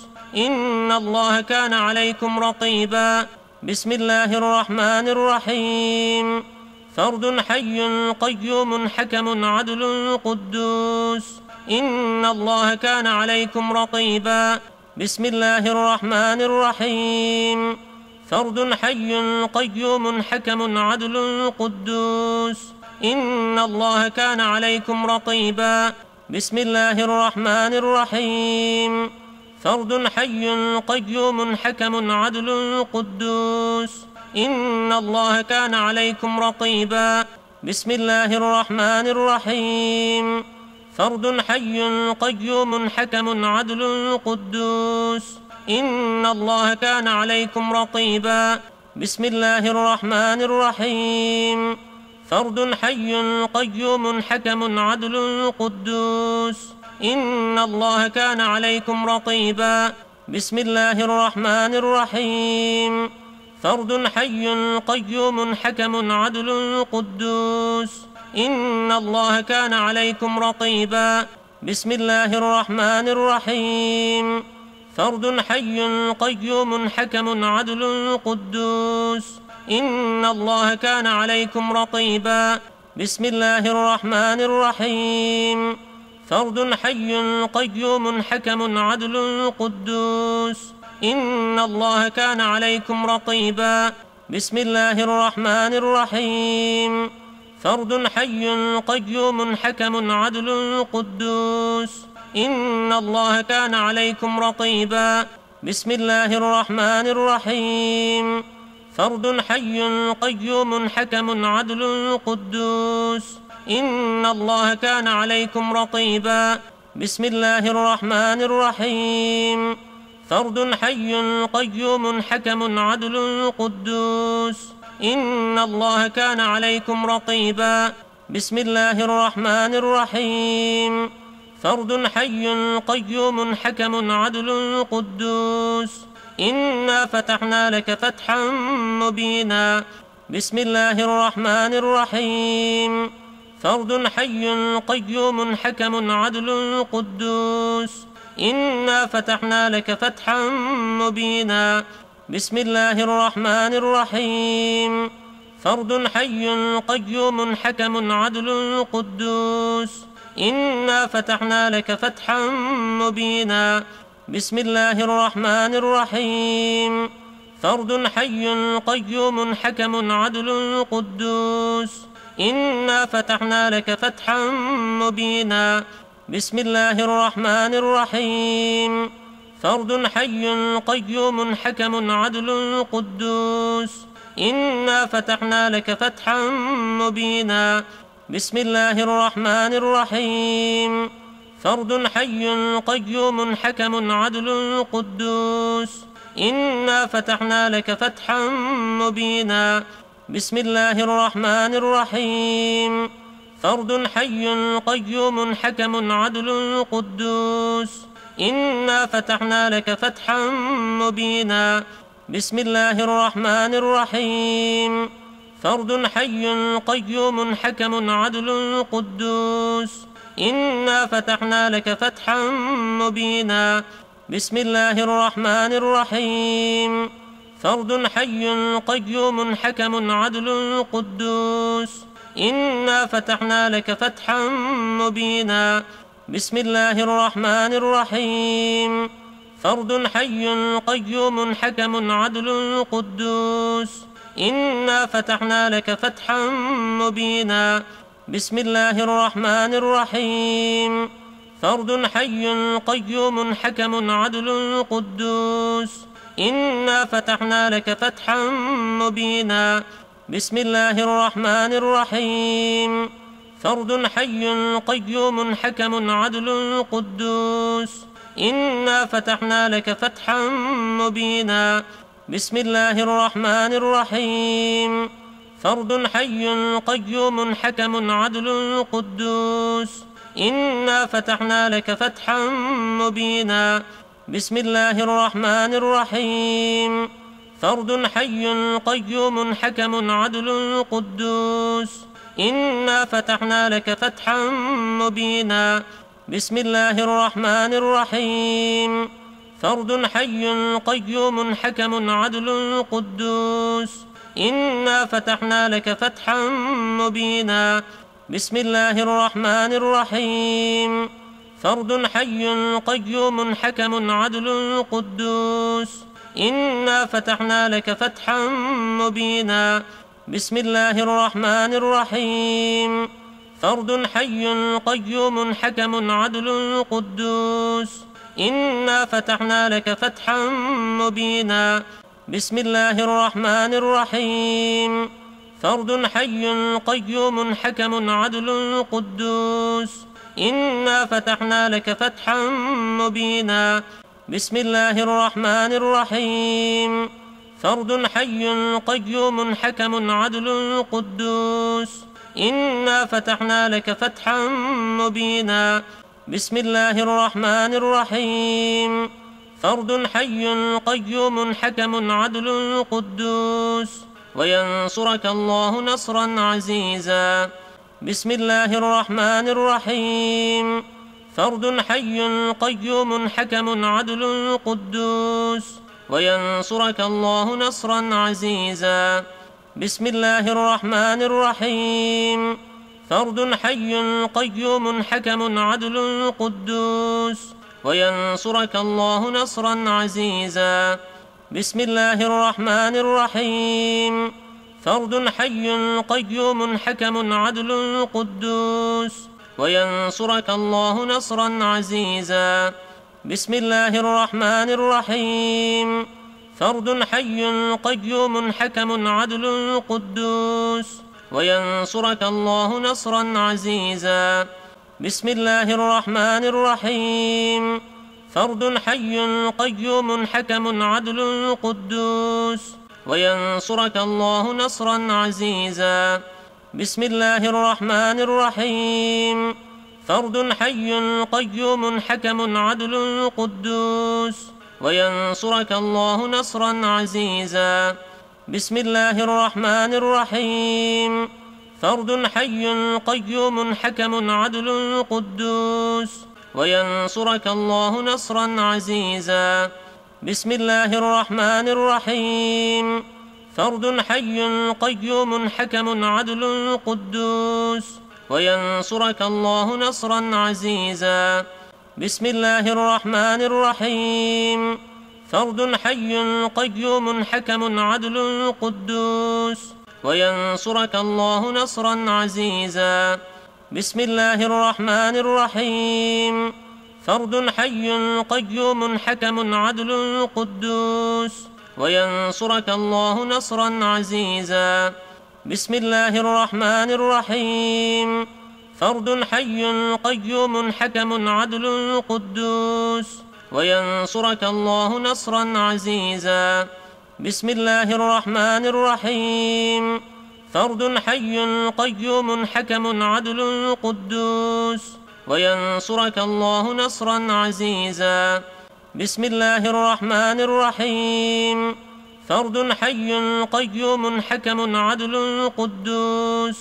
إن الله كان عليكم رقيبا. بسم الله الرحمن الرحيم. فرد حي قيوم حكم عدل قدوس. إن الله كان عليكم رقيبا. بسم الله الرحمن الرحيم. فرد حي قيوم حكم عدل قدوس. إن الله كان عليكم رقيبا. بسم الله الرحمن الرحيم. فرد حي قيوم حكم عدل قدوس. إن الله كان عليكم رقيبا. بسم الله الرحمن الرحيم. فرد حي قيوم حكم عدل قدوس. إن الله كان عليكم رقيبا. بسم الله الرحمن الرحيم. فرد حي قيوم حكم عدل قدوس. إن الله كان عليكم رقيبا. بسم الله الرحمن الرحيم. فرد حي قيوم حكم عدل قدوس. إن الله كان عليكم رقيبا. بسم الله الرحمن الرحيم. فرد حي قيوم حكم عدل قدوس. إن الله كان عليكم رقيبا. بسم الله الرحمن الرحيم. فرد حي قيوم حكم عدل قدوس. إن الله كان عليكم رقيبا. بسم الله الرحمن الرحيم. فرد حي قيوم حكم عدل قدوس. إن الله كان عليكم رقيبا. بسم الله الرحمن الرحيم. فرد حي قيوم حكم عدل قدوس. إن الله كان عليكم رقيبا. بسم الله الرحمن الرحيم. فرد حي قيوم حكم عدل قدوس. إن الله كان عليكم رقيبا. بسم الله الرحمن الرحيم. فرد حي قيوم حكم عدل قدوس. إنا فتحنا لك فتحا مبينا. بسم الله الرحمن الرحيم. فرد حي قيوم حكم عدل قدوس. إنا فتحنا لك فتحا مبينا. بسم الله الرحمن الرحيم. فرد حي قيوم حكم عدل قدوس. إنا فتحنا لك فتحا مبينا. بسم الله الرحمن الرحيم. فرد حي قيوم حكم عدل قدوس. إنا فتحنا لك فتحا مبينا. بسم الله الرحمن الرحيم. فرد حي قيوم حكم عدل قدوس. إنا فتحنا لك فتحا مبينا. بسم الله الرحمن الرحيم. فرد حي قيوم حكم عدل قدوس. إنا فتحنا لك فتحا مبينا. بسم الله الرحمن الرحيم. فرد حي قيوم حكم عدل قدوس. إنا فتحنا لك فتحا مبينا. بسم الله الرحمن الرحيم. فرد حي قيوم حكم عدل قدوس. إنا فتحنا لك فتحا مبينا. بسم الله الرحمن الرحيم. فرد حي قيوم حكم عدل قدوس. إنا فتحنا لك فتحا مبينا. بسم الله الرحمن الرحيم. فرد حي قيوم حكم عدل قدوس. إنا فتحنا لك فتحا مبينا. بسم الله الرحمن الرحيم. فرد حي قيوم حكم عدل قدوس. إنا فتحنا لك فتحا مبينا. بسم الله الرحمن الرحيم. فرد حي قيوم حكم عدل قدوس. إنا فتحنا لك فتحا مبينا. بسم الله الرحمن الرحيم. فرد حي قيوم حكم عدل قدوس. إنا فتحنا لك فتحا مبينا. بسم الله الرحمن الرحيم. فرد حي قيوم حكم عدل قدوس. إنا فتحنا لك فتحا مبينا. بسم الله الرحمن الرحيم. فرد حي قيوم حكم عدل قدوس. إنا فتحنا لك فتحا مبينا. بسم الله الرحمن الرحيم. فرد حي قيوم حكم عدل قدوس. إنا فتحنا لك فتحا مبينا. بسم الله الرحمن الرحيم. فرد حي قيوم حكم عدل قدوس. إنا فتحنا لك فتحا مبينا. بسم الله الرحمن الرحيم. فرد حي قيوم حكم عدل قدوس. إنا فتحنا لك فتحا مبينا. بسم الله الرحمن الرحيم. فرد حي قيوم حكم عدل قدوس. إنا فتحنا لك فتحا مبينا. بسم الله الرحمن الرحيم. فرد حي قيوم حكم عدل قدوس. وينصرك الله نصرا عزيزا. بسم الله الرحمن الرحيم. فرد حي قيوم حكم عدل قدوس. وينصرك الله نصرا عزيزا. بسم الله الرحمن الرحيم. فرد حي قيوم حكم عدل قدوس. وينصرك الله نصرا عزيزا. بسم الله الرحمن الرحيم. فرد حي قيوم حكم عدل قدوس. وينصرك الله نصرا عزيزا. بسم الله الرحمن الرحيم. فرد حي قيوم حكم عدل قدوس. وينصرك الله نصرا عزيزا. بسم الله الرحمن الرحيم. فرد حي قيوم حكم عدل قدوس. وينصرك الله نصرا عزيزا. بسم الله الرحمن الرحيم. فرد حي قيوم حكم عدل قدوس. وينصرك الله نصرا عزيزا. بسم الله الرحمن الرحيم. فرد حي قيوم حكم عدل قدوس، وينصرك الله نصرا عزيزا. بسم الله الرحمن الرحيم. فرد حي قيوم حكم عدل قدوس، وينصرك الله نصرا عزيزا. بسم الله الرحمن الرحيم. فرد حي قيوم حكم عدل قدوس، وينصرك الله نصرا عزيزا. بسم الله الرحمن الرحيم. فرد حي قيوم حكم عدل قدوس، وينصرك الله نصرا عزيزا. بسم الله الرحمن الرحيم. فرد حي قيوم حكم عدل قدوس، وينصرك الله نصرا عزيزا. بسم الله الرحمن الرحيم. فرد حي قيوم حكم عدل قدوس، وينصرك الله نصرا عزيزا. بسم الله الرحمن الرحيم. فرد حي قيوم حكم عدل قدوس،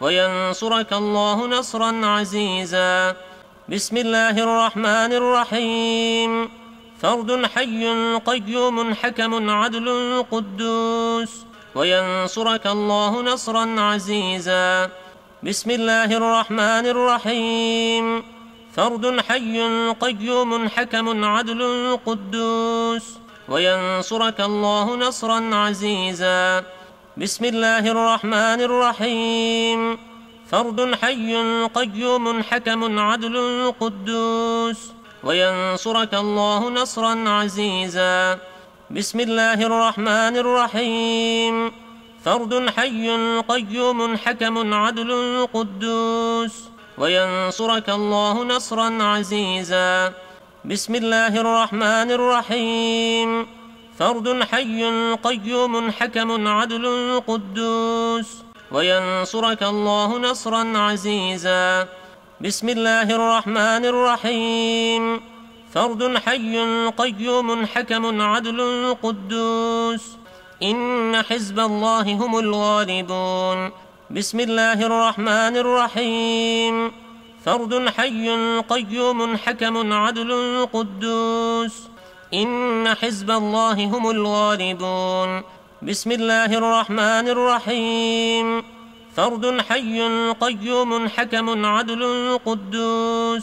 وينصرك الله نصرا عزيزا. بسم الله الرحمن الرحيم. فرد حي قيوم حكم عدل قدوس، وينصرك الله نصرا عزيزا. بسم الله الرحمن الرحيم. فرد حي قيوم حكم عدل قدوس، وينصرك الله نصرا عزيزا. بسم الله الرحمن الرحيم. فرد حي قيوم حكم عدل قدوس، وينصرك الله نصرا عزيزا. بسم الله الرحمن الرحيم. فرد حي قيوم حكم عدل قدوس، وينصرك الله نصرا عزيزا. بسم الله الرحمن الرحيم. فرد حي قيوم حكم عدل قدوس، وينصرك الله نصرا عزيزا. بسم الله الرحمن الرحيم. فرد حي قيوم حكم عدل قدوس، إن حزب الله هم الغالبون. بسم الله الرحمن الرحيم. فرد حي قيوم حكم عدل قدوس، إن حزب الله هم الغالبون. بسم الله الرحمن الرحيم. فرد حي قيوم حكم عدل قدوس،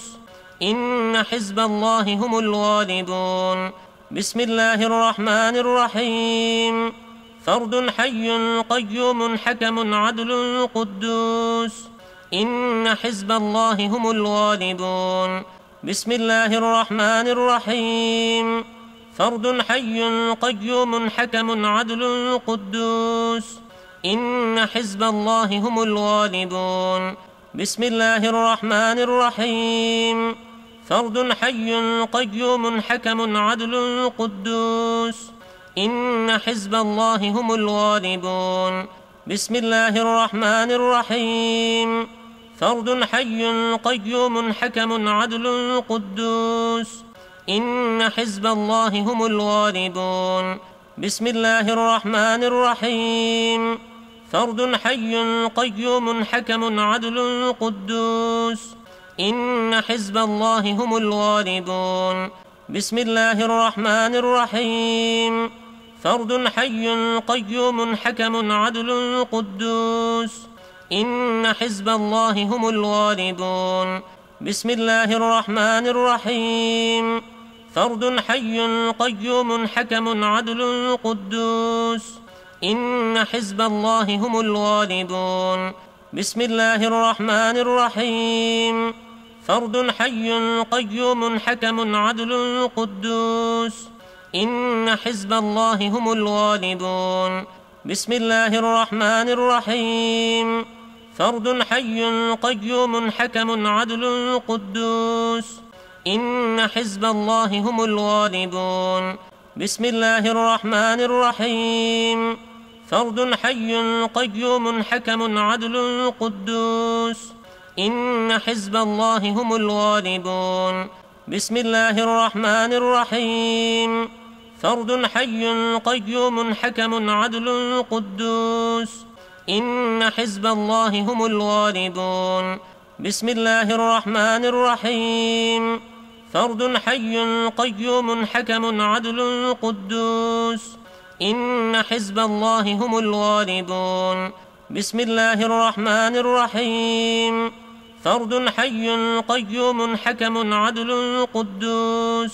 إن حزب الله هم الغالبون. بسم الله الرحمن الرحيم. فرد حي قيوم حكم عدل قدوس، إن حزب الله هم الغالبون. بسم الله الرحمن الرحيم. فرد حي قيوم حكم عدل قدوس، إن حزب الله هم الغالبون. بسم الله الرحمن الرحيم. فرد حي قيوم حكم عدل قدوس، إن حزب الله هم الغالبون. بسم الله الرحمن الرحيم. فرد حي قيوم حكم عدل قدوس، إن حزب الله هم الغالبون. بسم الله الرحمن الرحيم. فرد حي قيوم حكم عدل قدوس، إن حزب الله هم الغالبون. بسم الله الرحمن الرحيم. فرد حي قيوم حكم عدل قدوس، إن حزب الله هم الغالبون. بسم الله الرحمن الرحيم. فرد حي قيوم حكم عدل قدوس، إن حزب الله هم الغالبون. بسم الله الرحمن الرحيم. فرد حي قيوم حكم عدل قدوس، إن حزب الله هم الغالبون. بسم الله الرحمن الرحيم. فرد حي قيوم حكم عدل قدوس، إن حزب الله هم الغالبون. بسم الله الرحمن الرحيم. فرد حي قيوم حكم عدل قدوس، إن حزب الله هم الغالبون. بسم الله الرحمن الرحيم. فرد حي قيوم حكم عدل قدوس. إن حزب الله هم الغالبون. بسم الله الرحمن الرحيم. فرد حي قيوم حكم عدل قدوس. إن حزب الله هم الغالبون. بسم الله الرحمن الرحيم. فرد حي قيوم حكم عدل قدوس.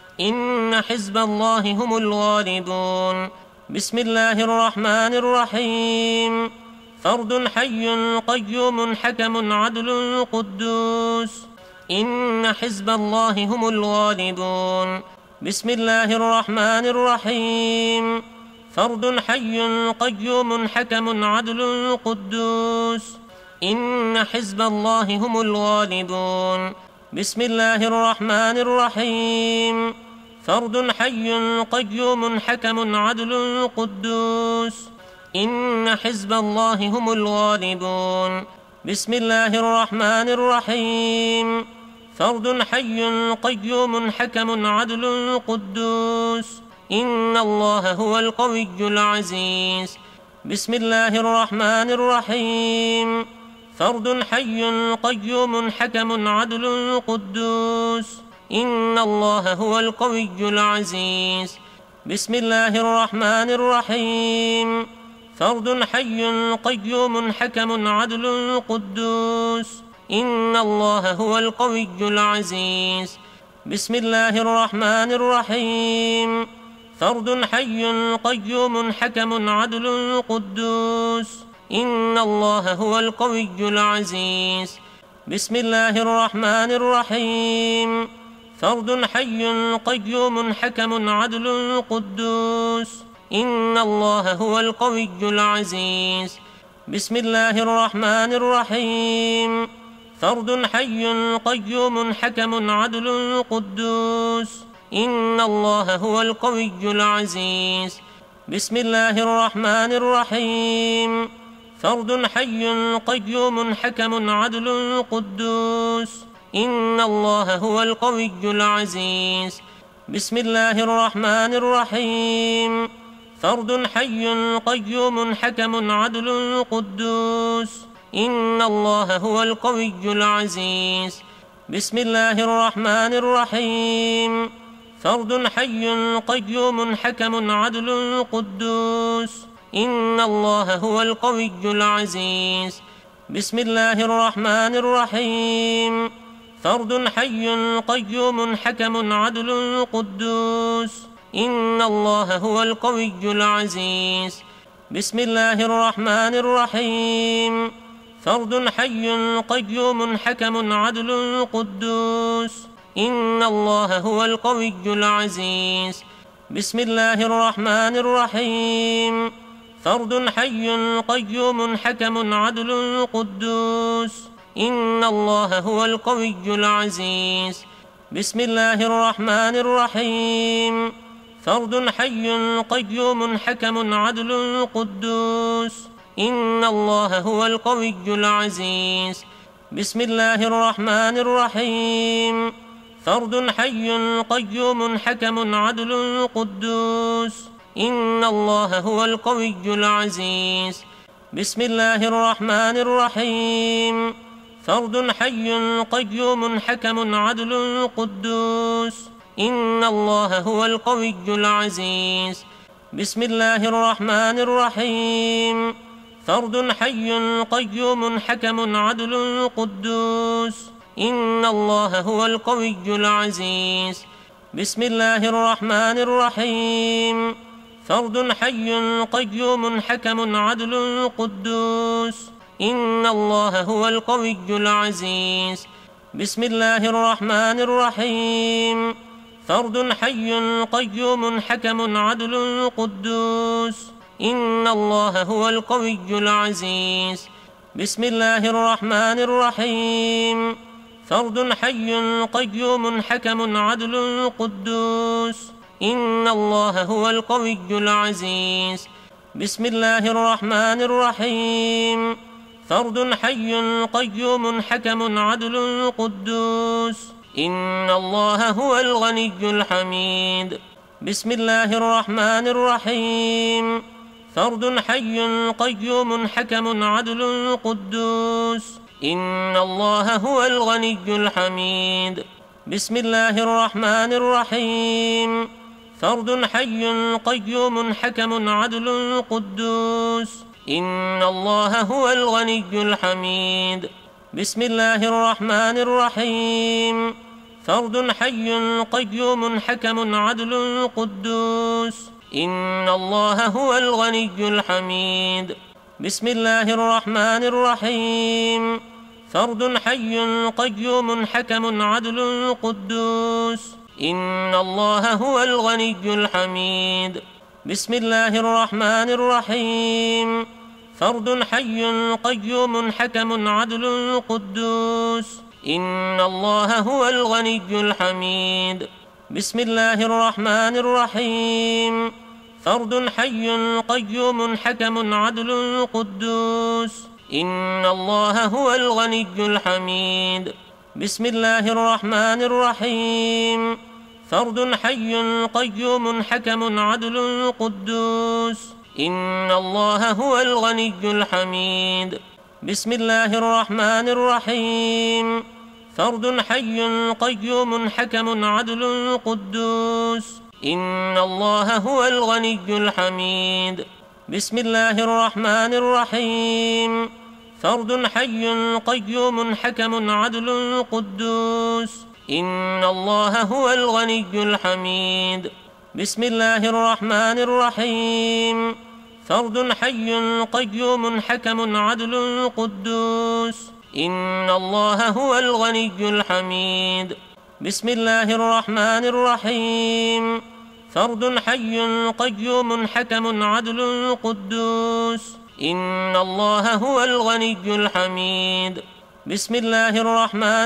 إن حزب الله هم الغالبون. بسم الله الرحمن الرحيم. فرد حي قيوم حكم عدل قدوس. إن حزب الله هم الغالبون. بسم الله الرحمن الرحيم. فرد حي قيوم حكم عدل قدوس. إن حزب الله هم الغالبون. بسم الله الرحمن الرحيم. فرد حي قيوم حكم عدل قدوس. إن حزب الله هم الغالبون. بسم الله الرحمن الرحيم. فرد حي قيوم حكم عدل قدوس. إن الله هو القوي العزيز. بسم الله الرحمن الرحيم. فرد حي قيوم حكم عدل قدوس. إن الله هو القوي العزيز. بسم الله الرحمن الرحيم. فرد حي قيوم حكم عدل قدوس. إن الله هو القوي العزيز. بسم الله الرحمن الرحيم. فرد حي قيوم حكم عدل قدوس. إن الله هو القوي العزيز. بسم الله الرحمن الرحيم. فرد حي قيوم حكم عدل قدوس. إن الله هو القوي العزيز. بسم الله الرحمن الرحيم. فرد حي قيوم حكم عدل قدوس. إن الله هو القوي العزيز. بسم الله الرحمن الرحيم. فرد حي قيوم حكم عدل قدوس. إن الله هو القوي العزيز. بسم الله الرحمن الرحيم. فرد حي قيوم حكم عدل قدوس. إن الله هو القوي العزيز. بسم الله الرحمن الرحيم. فرد حي قيوم حكم عدل قدوس. إن الله هو القوي العزيز. بسم الله الرحمن الرحيم. فرد حي قيوم حكم عدل قدوس. إن الله هو القوي العزيز. بسم الله الرحمن الرحيم. فرد حي قيوم حكم عدل قدوس. إن الله هو القوي العزيز. بسم الله الرحمن الرحيم. فرد حي قيوم حكم عدل قدوس. إن الله هو القوي العزيز. بسم الله الرحمن الرحيم. فرد حي قيوم حكم عدل قدوس. إن الله هو القوي العزيز. بسم الله الرحمن الرحيم. فرد حي قيوم حكم عدل قدوس. إن الله هو القوي العزيز. بسم الله الرحمن الرحيم. فرد حي قيوم حكم عدل قدوس. إن الله هو القوي العزيز. بسم الله الرحمن الرحيم. فرد حي قيوم حكم عدل قدوس. إن الله هو القوي العزيز. بسم الله الرحمن الرحيم. فرد حي قيوم حكم عدل قدوس. إن الله هو القوي العزيز. بسم الله الرحمن الرحيم. فرد حي قيوم حكم عدل قدوس. إن الله هو القوي العزيز. بسم الله الرحمن الرحيم. فرد حي قيوم حكم عدل قدوس. إن الله هو القوي العزيز. بسم الله الرحمن الرحيم. فرد حي قيوم حكم عدل قدوس. إن الله هو الغني الحميد. بسم الله الرحمن الرحيم فرد حي قيوم حكم عدل قدوس إن الله هو الغني الحميد بسم الله الرحمن الرحيم فرد حي قيوم حكم عدل قدوس إن الله هو الغني الحميد بسم الله الرحمن الرحيم فرد حي قيوم حكم عدل قدوس إن الله هو الغني الحميد بسم الله الرحمن الرحيم فرد حي قيوم حكم عدل قدوس إن الله هو الغني الحميد بسم الله الرحمن الرحيم فرد حي قيوم حكم عدل قدوس إن الله هو الغني الحميد بسم الله الرحمن الرحيم فرد حي قيوم حكم عدل قدوس إن الله هو الغني الحميد بسم الله الرحمن الرحيم فرد حي قيوم حكم عدل قدوس إن الله هو الغني الحميد بسم الله الرحمن الرحيم فرد حي قيوم حكم عدل قدوس إن الله هو الغني الحميد بسم الله الرحمن الرحيم فرد حي قيوم حكم عدل قدوس إن الله هو الغني الحميد بسم الله الرحمن الرحيم فرد حي قيوم حكم عدل قدوس إن الله هو الغني الحميد بسم الله الرحمن الرحيم فرد حي قيوم حكم عدل قدوس إن الله هو الغني الحميد بسم الله الرحمن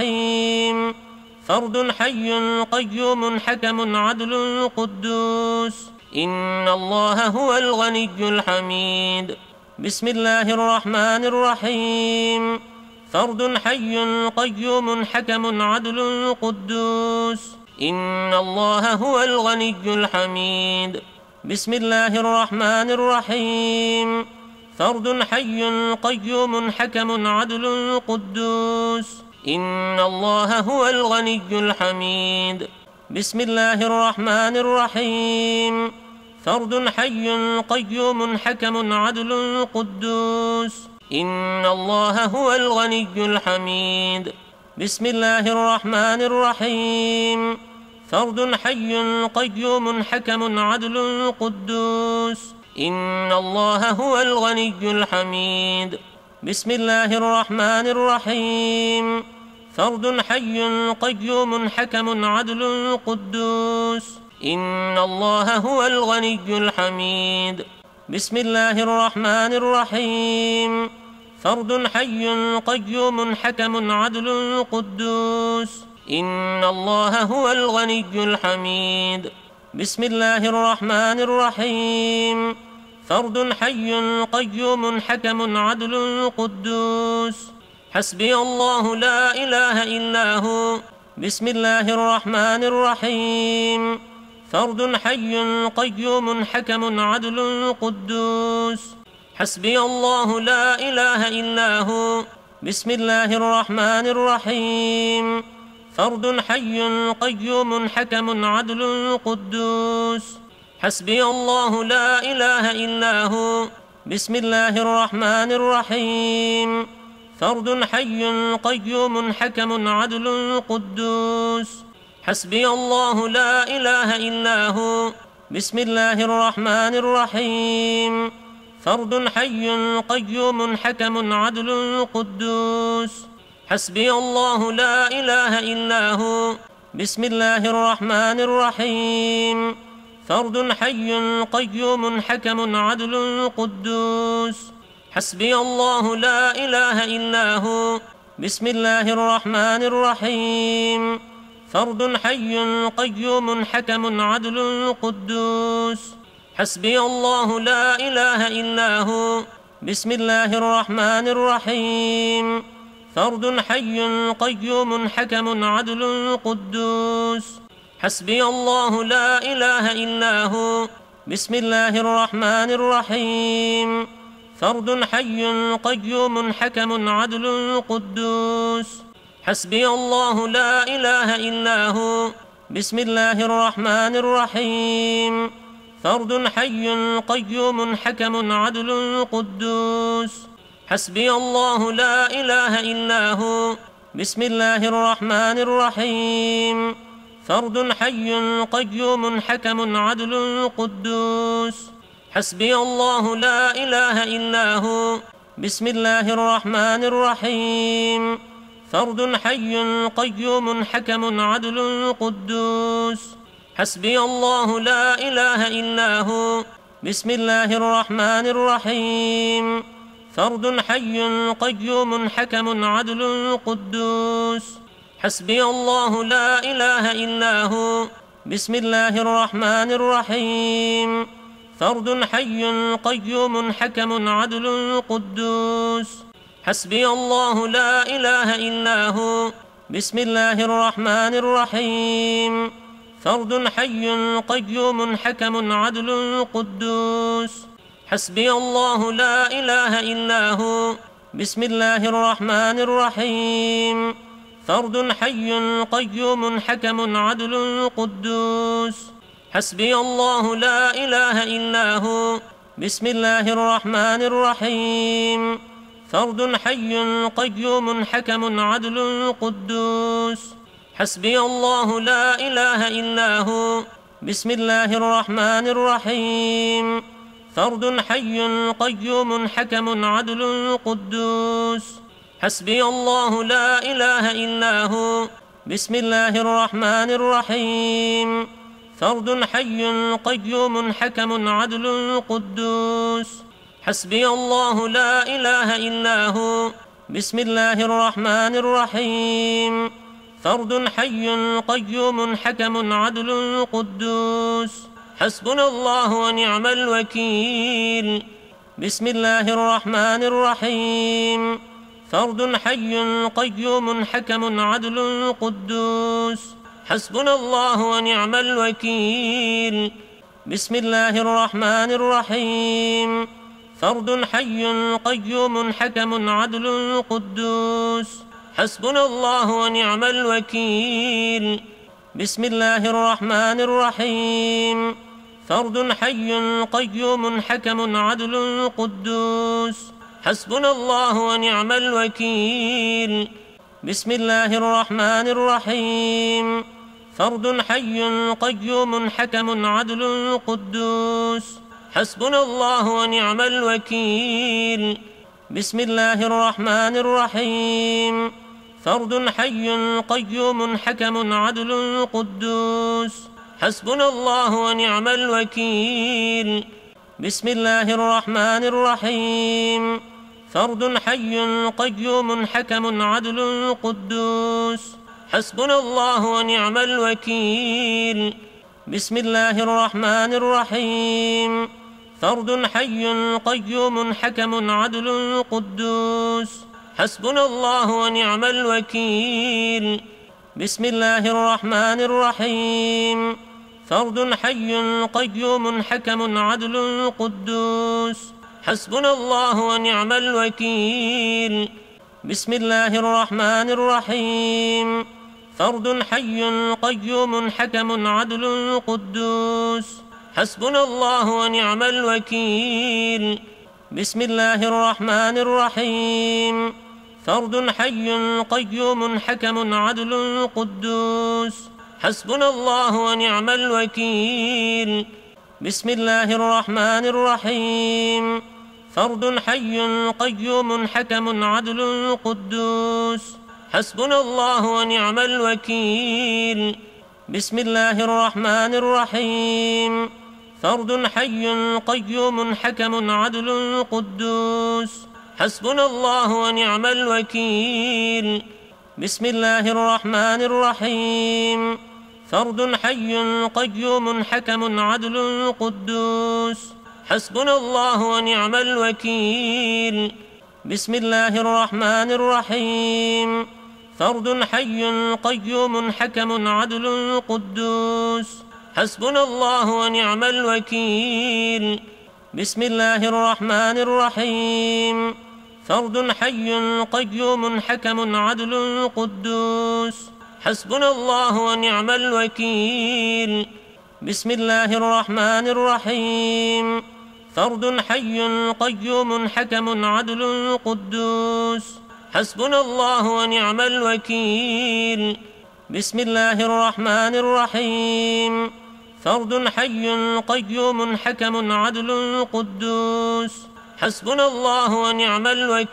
الرحيم فرد حي قيوم حكم عدل قدوس إن الله هو الغني الحميد بسم الله الرحمن الرحيم فرد حي قيوم حكم عدل قدوس إن الله هو الغني الحميد بسم الله الرحمن الرحيم فرد حي قيوم حكم عدل قدوس إن الله هو الغني الحميد بسم الله الرحمن الرحيم فرد حي قيوم حكم عدل قدوس إن الله هو الغني الحميد بسم الله الرحمن الرحيم فرد حي قيوم حكم عدل قدوس إن الله هو الغني الحميد بسم الله الرحمن الرحيم فرد حي قيوم حكم عدل قدوس إن الله هو الغني الحميد بسم الله الرحمن الرحيم فرد حي قيوم حكم عدل قدوس إن الله هو الغني الحميد بسم الله الرحمن الرحيم فرد حي قيوم حكم عدل قدوس حسبي الله لا إله إلا هو بسم الله الرحمن الرحيم فرد حي قيوم حكم عدل قدوس حسبي الله لا إله إلا هو بسم الله الرحمن الرحيم فرد حي قيوم حكم عدل قدوس حسبي الله لا إله إلا هو بسم الله الرحمن الرحيم فرد حي قيوم حكم عدل قدوس حسبي الله لا إله إلا هو بسم الله الرحمن الرحيم فرد حي قيوم حكم عدل قدوس حسبي الله لا إله إلا هو بسم الله الرحمن الرحيم فرد حي قيوم حكم عدل قدوس حسبي الله لا إله إلا هو بسم الله الرحمن الرحيم فرد حي قيوم حكم عدل قدوس حسبي الله لا إله إلا هو بسم الله الرحمن الرحيم فرد حي قيوم حكم عدل قدوس حسبي الله لا إله إلا هو. بسم الله الرحمن الرحيم. فرد حي قيوم حكم عدل قدوس. حسبي الله لا إله إلا هو. بسم الله الرحمن الرحيم. فرد حي قيوم حكم عدل قدوس. حسبي الله لا إله إلا هو. بسم الله الرحمن الرحيم. فرد حي قيوم حكم عدل قدوس. حسبي الله لا إله إلا هو. بسم الله الرحمن الرحيم. فرد حي قيوم حكم عدل قدوس. حسبي الله لا إله إلا هو. بسم الله الرحمن الرحيم. فرد حي قيوم حكم عدل قدوس. حسبي الله لا إله إلا هو. بسم الله الرحمن الرحيم. فرد حي قيوم حكم عدل قدوس. حسبي الله لا إله إلا هو. بسم الله الرحمن الرحيم. فرد حي قيوم حكم عدل قدوس. حسبي الله لا إله إلا هو. بسم الله الرحمن الرحيم. فرد حي قيوم حكم عدل قدوس. حسبي الله لا إله إلا هو. بسم الله الرحمن الرحيم. فرد حي قيوم حكم عدل قدوس. حسبي الله لا إله إلا هو. بسم الله الرحمن الرحيم. فرد حي قيوم حكم عدل قدوس. حسبي الله لا إله إلا هو. بسم الله الرحمن الرحيم. فرد حي قيوم حكم عدل قدوس. حسبي الله لا إله إلا هو. بسم الله الرحمن الرحيم. فرد حي قيوم حكم عدل قدوس. حسبنا الله ونعم الوكيل. بسم الله الرحمن الرحيم. فرد حي قيوم حكم عدل قدوس. حسبنا الله ونعم الوكيل. بسم الله الرحمن الرحيم. فرد حي قيوم حكم عدل قدوس. حسبنا الله ونعم الوكيل. بسم الله الرحمن الرحيم. فرد حي قيوم حكم عدل قدوس. حسبنا الله ونعم الوكيل. بسم الله الرحمن الرحيم. فرد حي قيوم حكم عدل قدوس. حسبنا الله ونعم الوكيل. بسم الله الرحمن الرحيم. فرد حي قيوم حكم عدل قدوس. حسبنا الله ونعم الوكيل. بسم الله الرحمن الرحيم. فرد حي قيوم حكم عدل قدوس. حسبنا الله ونعم الوكيل. بسم الله الرحمن الرحيم. فرد حي قيوم حكم عدل قدوس. حسبنا الله ونعم الوكيل. بسم الله الرحمن الرحيم. فرد حي قيوم حكم عدل قدوس. حسبنا الله ونعم الوكيل. بسم الله الرحمن الرحيم. فرد حي قيوم حكم عدل قدوس. حسبنا الله ونعم الوكيل. بسم الله الرحمن الرحيم. فرد حي قيوم حكم عدل قدوس. حسبنا الله ونعم الوكيل. بسم الله الرحمن الرحيم. فرد حي قيوم حكم عدل قدوس. حسبنا الله ونعم الوكيل. بسم الله الرحمن الرحيم. فرد حي قيوم حكم عدل قدوس. حسبنا الله ونعم الوكيل. بسم الله الرحمن الرحيم. فرد حي قيوم حكم عدل قدوس. حسبنا الله ونعم الوكيل. بسم الله الرحمن الرحيم. فرد حي قيوم حكم عدل قدوس حسبنا الله ونعم الوكيل. بسم الله الرحمن الرحيم. فرد حي قيوم حكم عدل قدوس حسبنا الله ونعم الوكيل. بسم الله الرحمن الرحيم. فرد حي قيوم حكم عدل قدوس حسبنا الله ونعم الوكيل. بسم الله الرحمن الرحيم. فرد حي قيوم حكم عدل قدوس حسبنا الله ونعم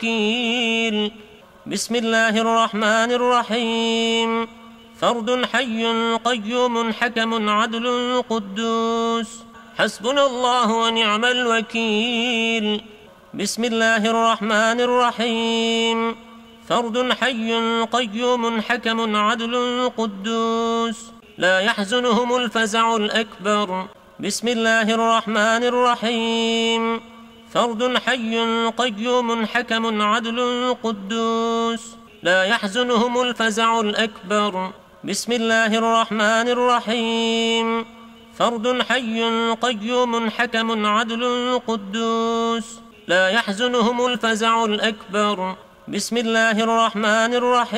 الوكيل. بسم الله الرحمن الرحيم. فرد حي قيوم حكم عدل قدوس حسبنا الله ونعم الوكيل. بسم الله الرحمن الرحيم. فرد حي قيوم حكم عدل قدوس لا يحزنهم الفزع الأكبر. بسم الله الرحمن الرحيم. فرد حي قيوم حكم عدل قدوس لا يحزنهم الفزع الأكبر. بسم الله الرحمن الرحيم. فرد حي قيوم حكم عدل قدوس لا يحزنهم الفزع الأكبر. بسم الله الرحمن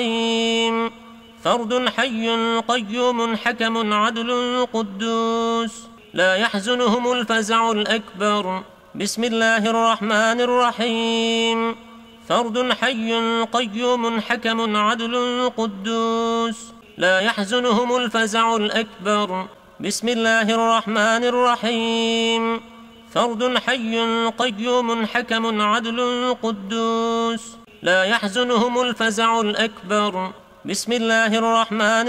الرحيم. فرد حي قيوم حكم عدل قدوس لا يحزنهم الفزع الأكبر. بسم الله الرحمن الرحيم. فرد حي قيوم حكم عدل قدوس لا يحزنهم الفزع الأكبر. بسم الله الرحمن الرحيم. فرد حي قيوم حكم عدل قدوس لا يحزنهم الفزع الأكبر. بسم الله الرحمن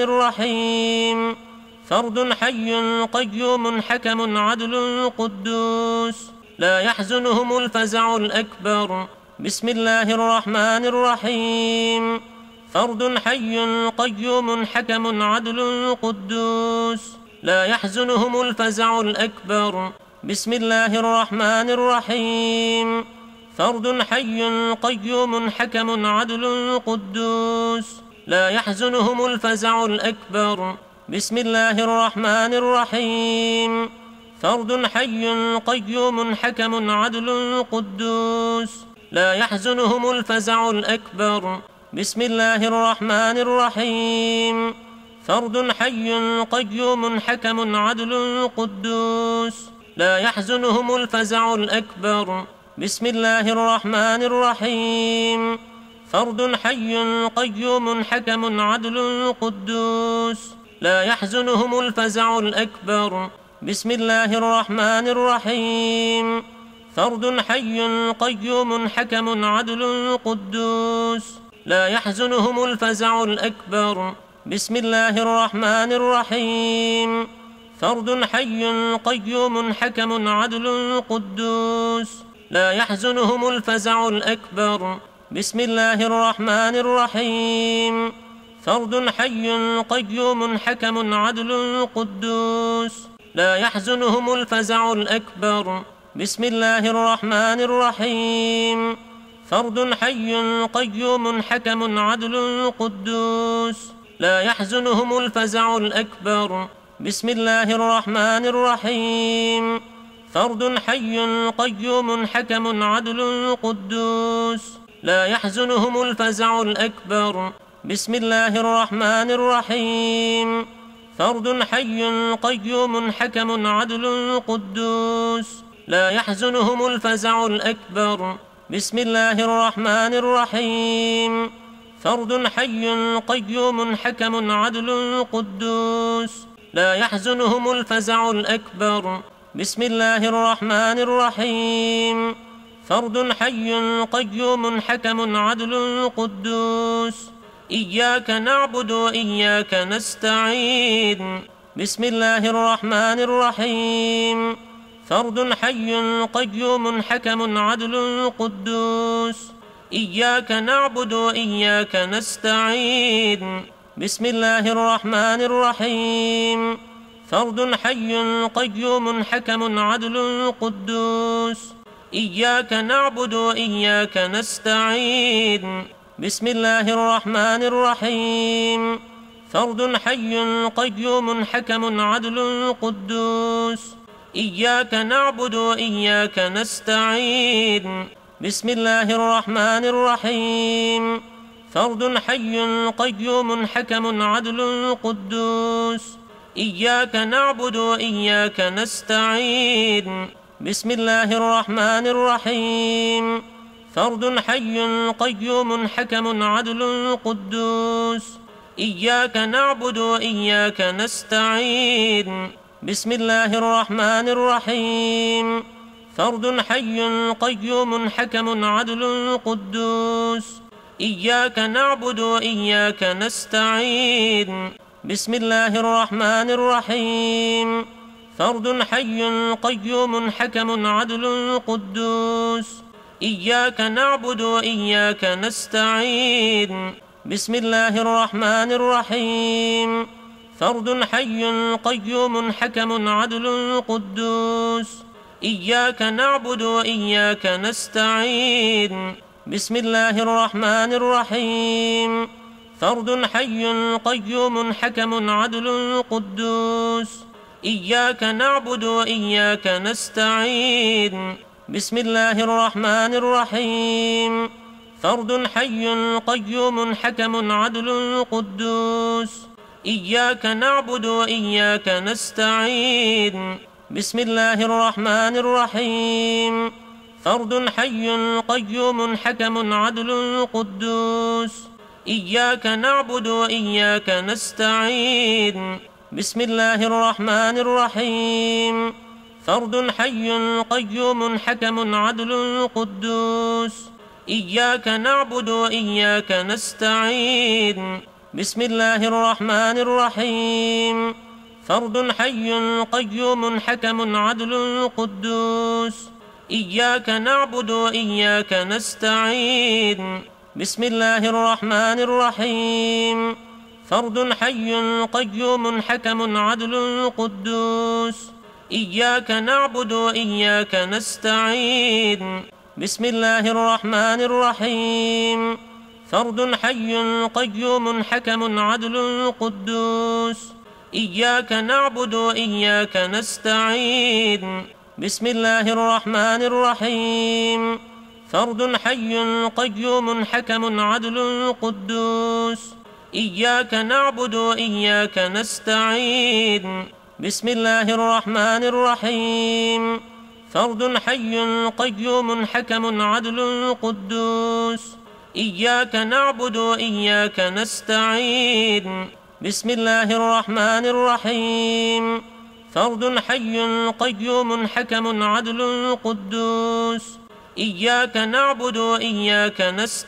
الرحيم. فرد حي قيوم حكم عدل قدوس لا يحزنهم الفزع الأكبر. بسم الله الرحمن الرحيم. فرد حي قيوم حكم عدل قدوس لا يحزنهم الفزع الأكبر. بسم الله الرحمن الرحيم. فرد حي قيوم حكم عدل قدوس لا يحزنهم الفزع الأكبر. بسم الله الرحمن الرحيم. فرد حي قيوم حكم عدل قدوس لا يحزنهم الفزع الأكبر. بسم الله الرحمن الرحيم. فرد حي قيوم حكم عدل قدوس لا يحزنهم الفزع الأكبر. بسم الله الرحمن الرحيم. فرد حي قيوم حكم عدل قدوس لا يحزنهم الفزع الأكبر. بسم الله الرحمن الرحيم. فرد حي قيوم حكم عدل قدوس لا يحزنهم الفزع الأكبر. بسم الله الرحمن الرحيم. فرد حي قيوم حكم عدل قدوس لا يحزنهم الفزع الأكبر. بسم الله الرحمن الرحيم. فرد حي قيوم حكم عدل قدوس لا يحزنهم الفزع الأكبر. بسم الله الرحمن الرحيم. فرد حي قيوم حكم عدل قدوس لا يحزنهم الفزع الأكبر. بسم الله الرحمن الرحيم. فرد حي قيوم حكم عدل قدوس لا يحزنهم الفزع الأكبر. بسم الله الرحمن الرحيم. فرد حي قيوم حكم عدل قدوس لا يحزنهم الفزع الأكبر. بسم الله الرحمن الرحيم. فرد حي قيوم حكم عدل قدوس لا يحزنهم الفزع الأكبر. بسم الله الرحمن الرحيم. فرد حي قيوم حكم عدل قدوس إياك نعبد وإياك نستعين. بسم الله الرحمن الرحيم. فرد حي قيوم حكم عدل قدوس إياك نعبد وإياك نستعين. بسم الله الرحمن الرحيم. فرد حي قيوم حكم عدل قدوس إياك نعبد وإياك نستعين. بسم الله الرحمن الرحيم فرد حي قيوم حكم عدل قدوس إياك نعبد وإياك نستعين بسم الله الرحمن الرحيم فرد حي قيوم حكم عدل قدوس إياك نعبد وإياك نستعين بسم الله الرحمن الرحيم فرد حي قيوم حكم عدل قدوس إياك نعبد وإياك نستعين بسم الله الرحمن الرحيم فرد حي قيوم حكم عدل قدوس إياك نعبد وإياك نستعين بسم الله الرحمن الرحيم فرد حي قيوم حكم عدل قدوس إياك نعبد وإياك نستعين بسم الله الرحمن الرحيم فرد حي قيوم حكم عدل قدوس إياك نعبد وإياك نستعين بسم الله الرحمن الرحيم فرد حي قيوم حكم عدل قدوس إياك نعبد وإياك نستعين بسم الله الرحمن الرحيم فرد حي قيوم حكم عدل قدوس إياك نعبد وإياك نستعين بسم الله الرحمن الرحيم فرد حي قيوم حكم عدل قدوس إياك نعبد وإياك نستعين بسم الله الرحمن الرحيم فرد حي قيوم حكم عدل قدوس إياك نعبد وإياك نستعين بسم الله الرحمن الرحيم فرد حي قيوم حكم عدل قدوس إياك نعبد وإياك نستعين بسم الله الرحمن الرحيم فرد حي قيوم حكم عدل قدوس إياك نعبد وإياك نستعين بسم الله الرحمن الرحيم فرد حي قيوم حكم عدل قدوس إياك نعبد وإياك نستعين بسم الله الرحمن الرحيم فرد حي قيوم حكم عدل قدوس إياك نعبد وإياك نستعين بسم الله الرحمن الرحيم فرد حي قيوم حكم عدل قدوس إياك نعبد وإياك نستعين بسم الله الرحمن الرحيم فرد حي قيوم حكم عدل قدوس إياك نعبد وإياك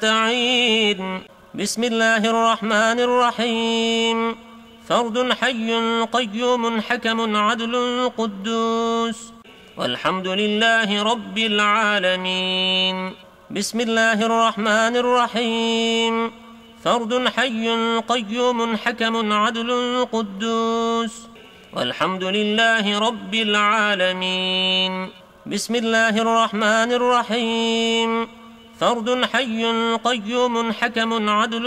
نستعين بسم الله الرحمن الرحيم فرد حي قيوم حكم عدل قدوس والحمد لله رب العالمين بسم الله الرحمن الرحيم فرد حي قيوم حكم عدل قدوس والحمد لله رب العالمين بسم الله الرحمن الرحيم فرد حي قيوم حكم عدل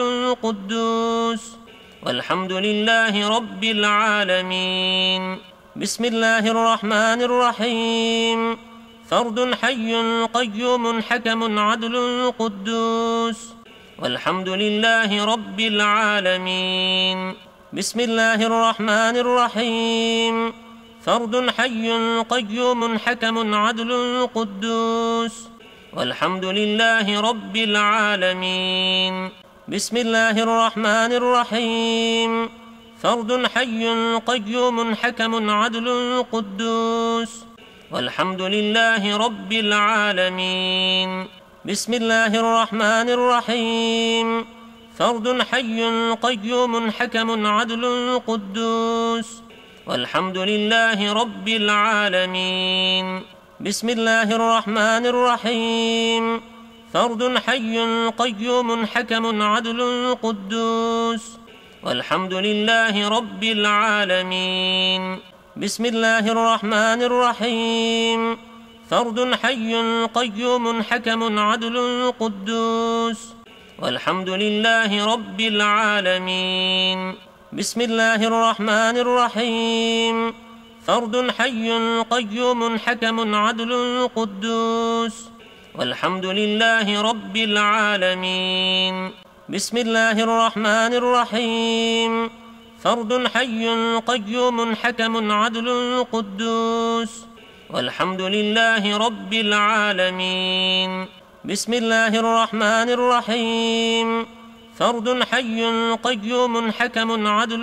قدوس والحمد لله رب العالمين بسم الله الرحمن الرحيم فرد حي قيوم حكم عدل قدوس والحمد لله رب العالمين بسم الله الرحمن الرحيم فرد حي قيوم حكم عدل قدوس والحمد لله رب العالمين بسم الله الرحمن الرحيم فرد حي قيوم حكم عدل قدوس والحمد لله رب العالمين بسم الله الرحمن الرحيم فرد حي قيوم حكم عدل قدوس والحمد لله رب العالمين بسم الله الرحمن الرحيم فرد حي قيوم حكم عدل قدوس والحمد لله رب العالمين بسم الله الرحمن الرحيم فرد حي قيوم حكم عدل قدوس والحمد لله رب العالمين. بسم الله الرحمن الرحيم. فرد حي قيوم حكم عدل قدوس، والحمد لله رب العالمين. بسم الله الرحمن الرحيم. فرد حي قيوم حكم عدل قدوس، والحمد لله رب العالمين. بسم الله الرحمن الرحيم. فرد حي قيوم حكم عدل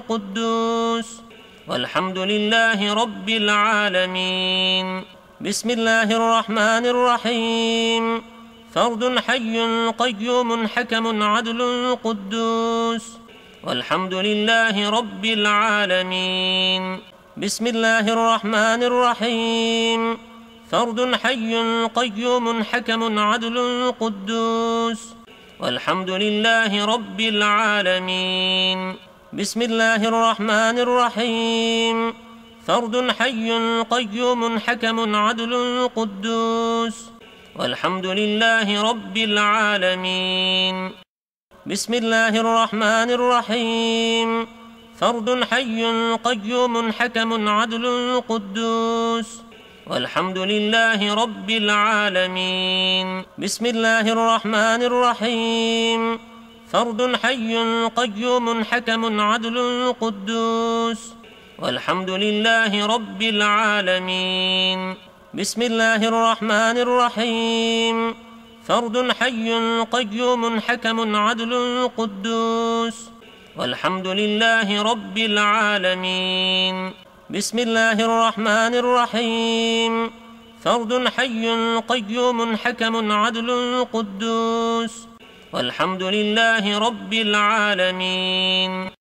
قدوس، والحمد لله رب العالمين. بسم الله الرحمن الرحيم. فرد حي قيوم حكم عدل قدوس، والحمد لله رب العالمين. بسم الله الرحمن الرحيم. فرد حي قيوم حكم عدل قدوس، والحمد لله رب العالمين. بسم الله الرحمن الرحيم. فرد حي قيوم حكم عدل قدوس، والحمد لله رب العالمين. بسم الله الرحمن الرحيم. فرد حي قيوم حكم عدل قدوس، والحمد لله رب العالمين. بسم الله الرحمن الرحيم. فرد حي قيوم حكم عدل قدوس، والحمد لله رب العالمين. بسم الله الرحمن الرحيم. فرد حي قيوم حكم عدل قدوس، والحمد لله رب العالمين. بسم الله الرحمن الرحيم. فرد حي قيوم حكم عدل قدوس، والحمد لله رب العالمين.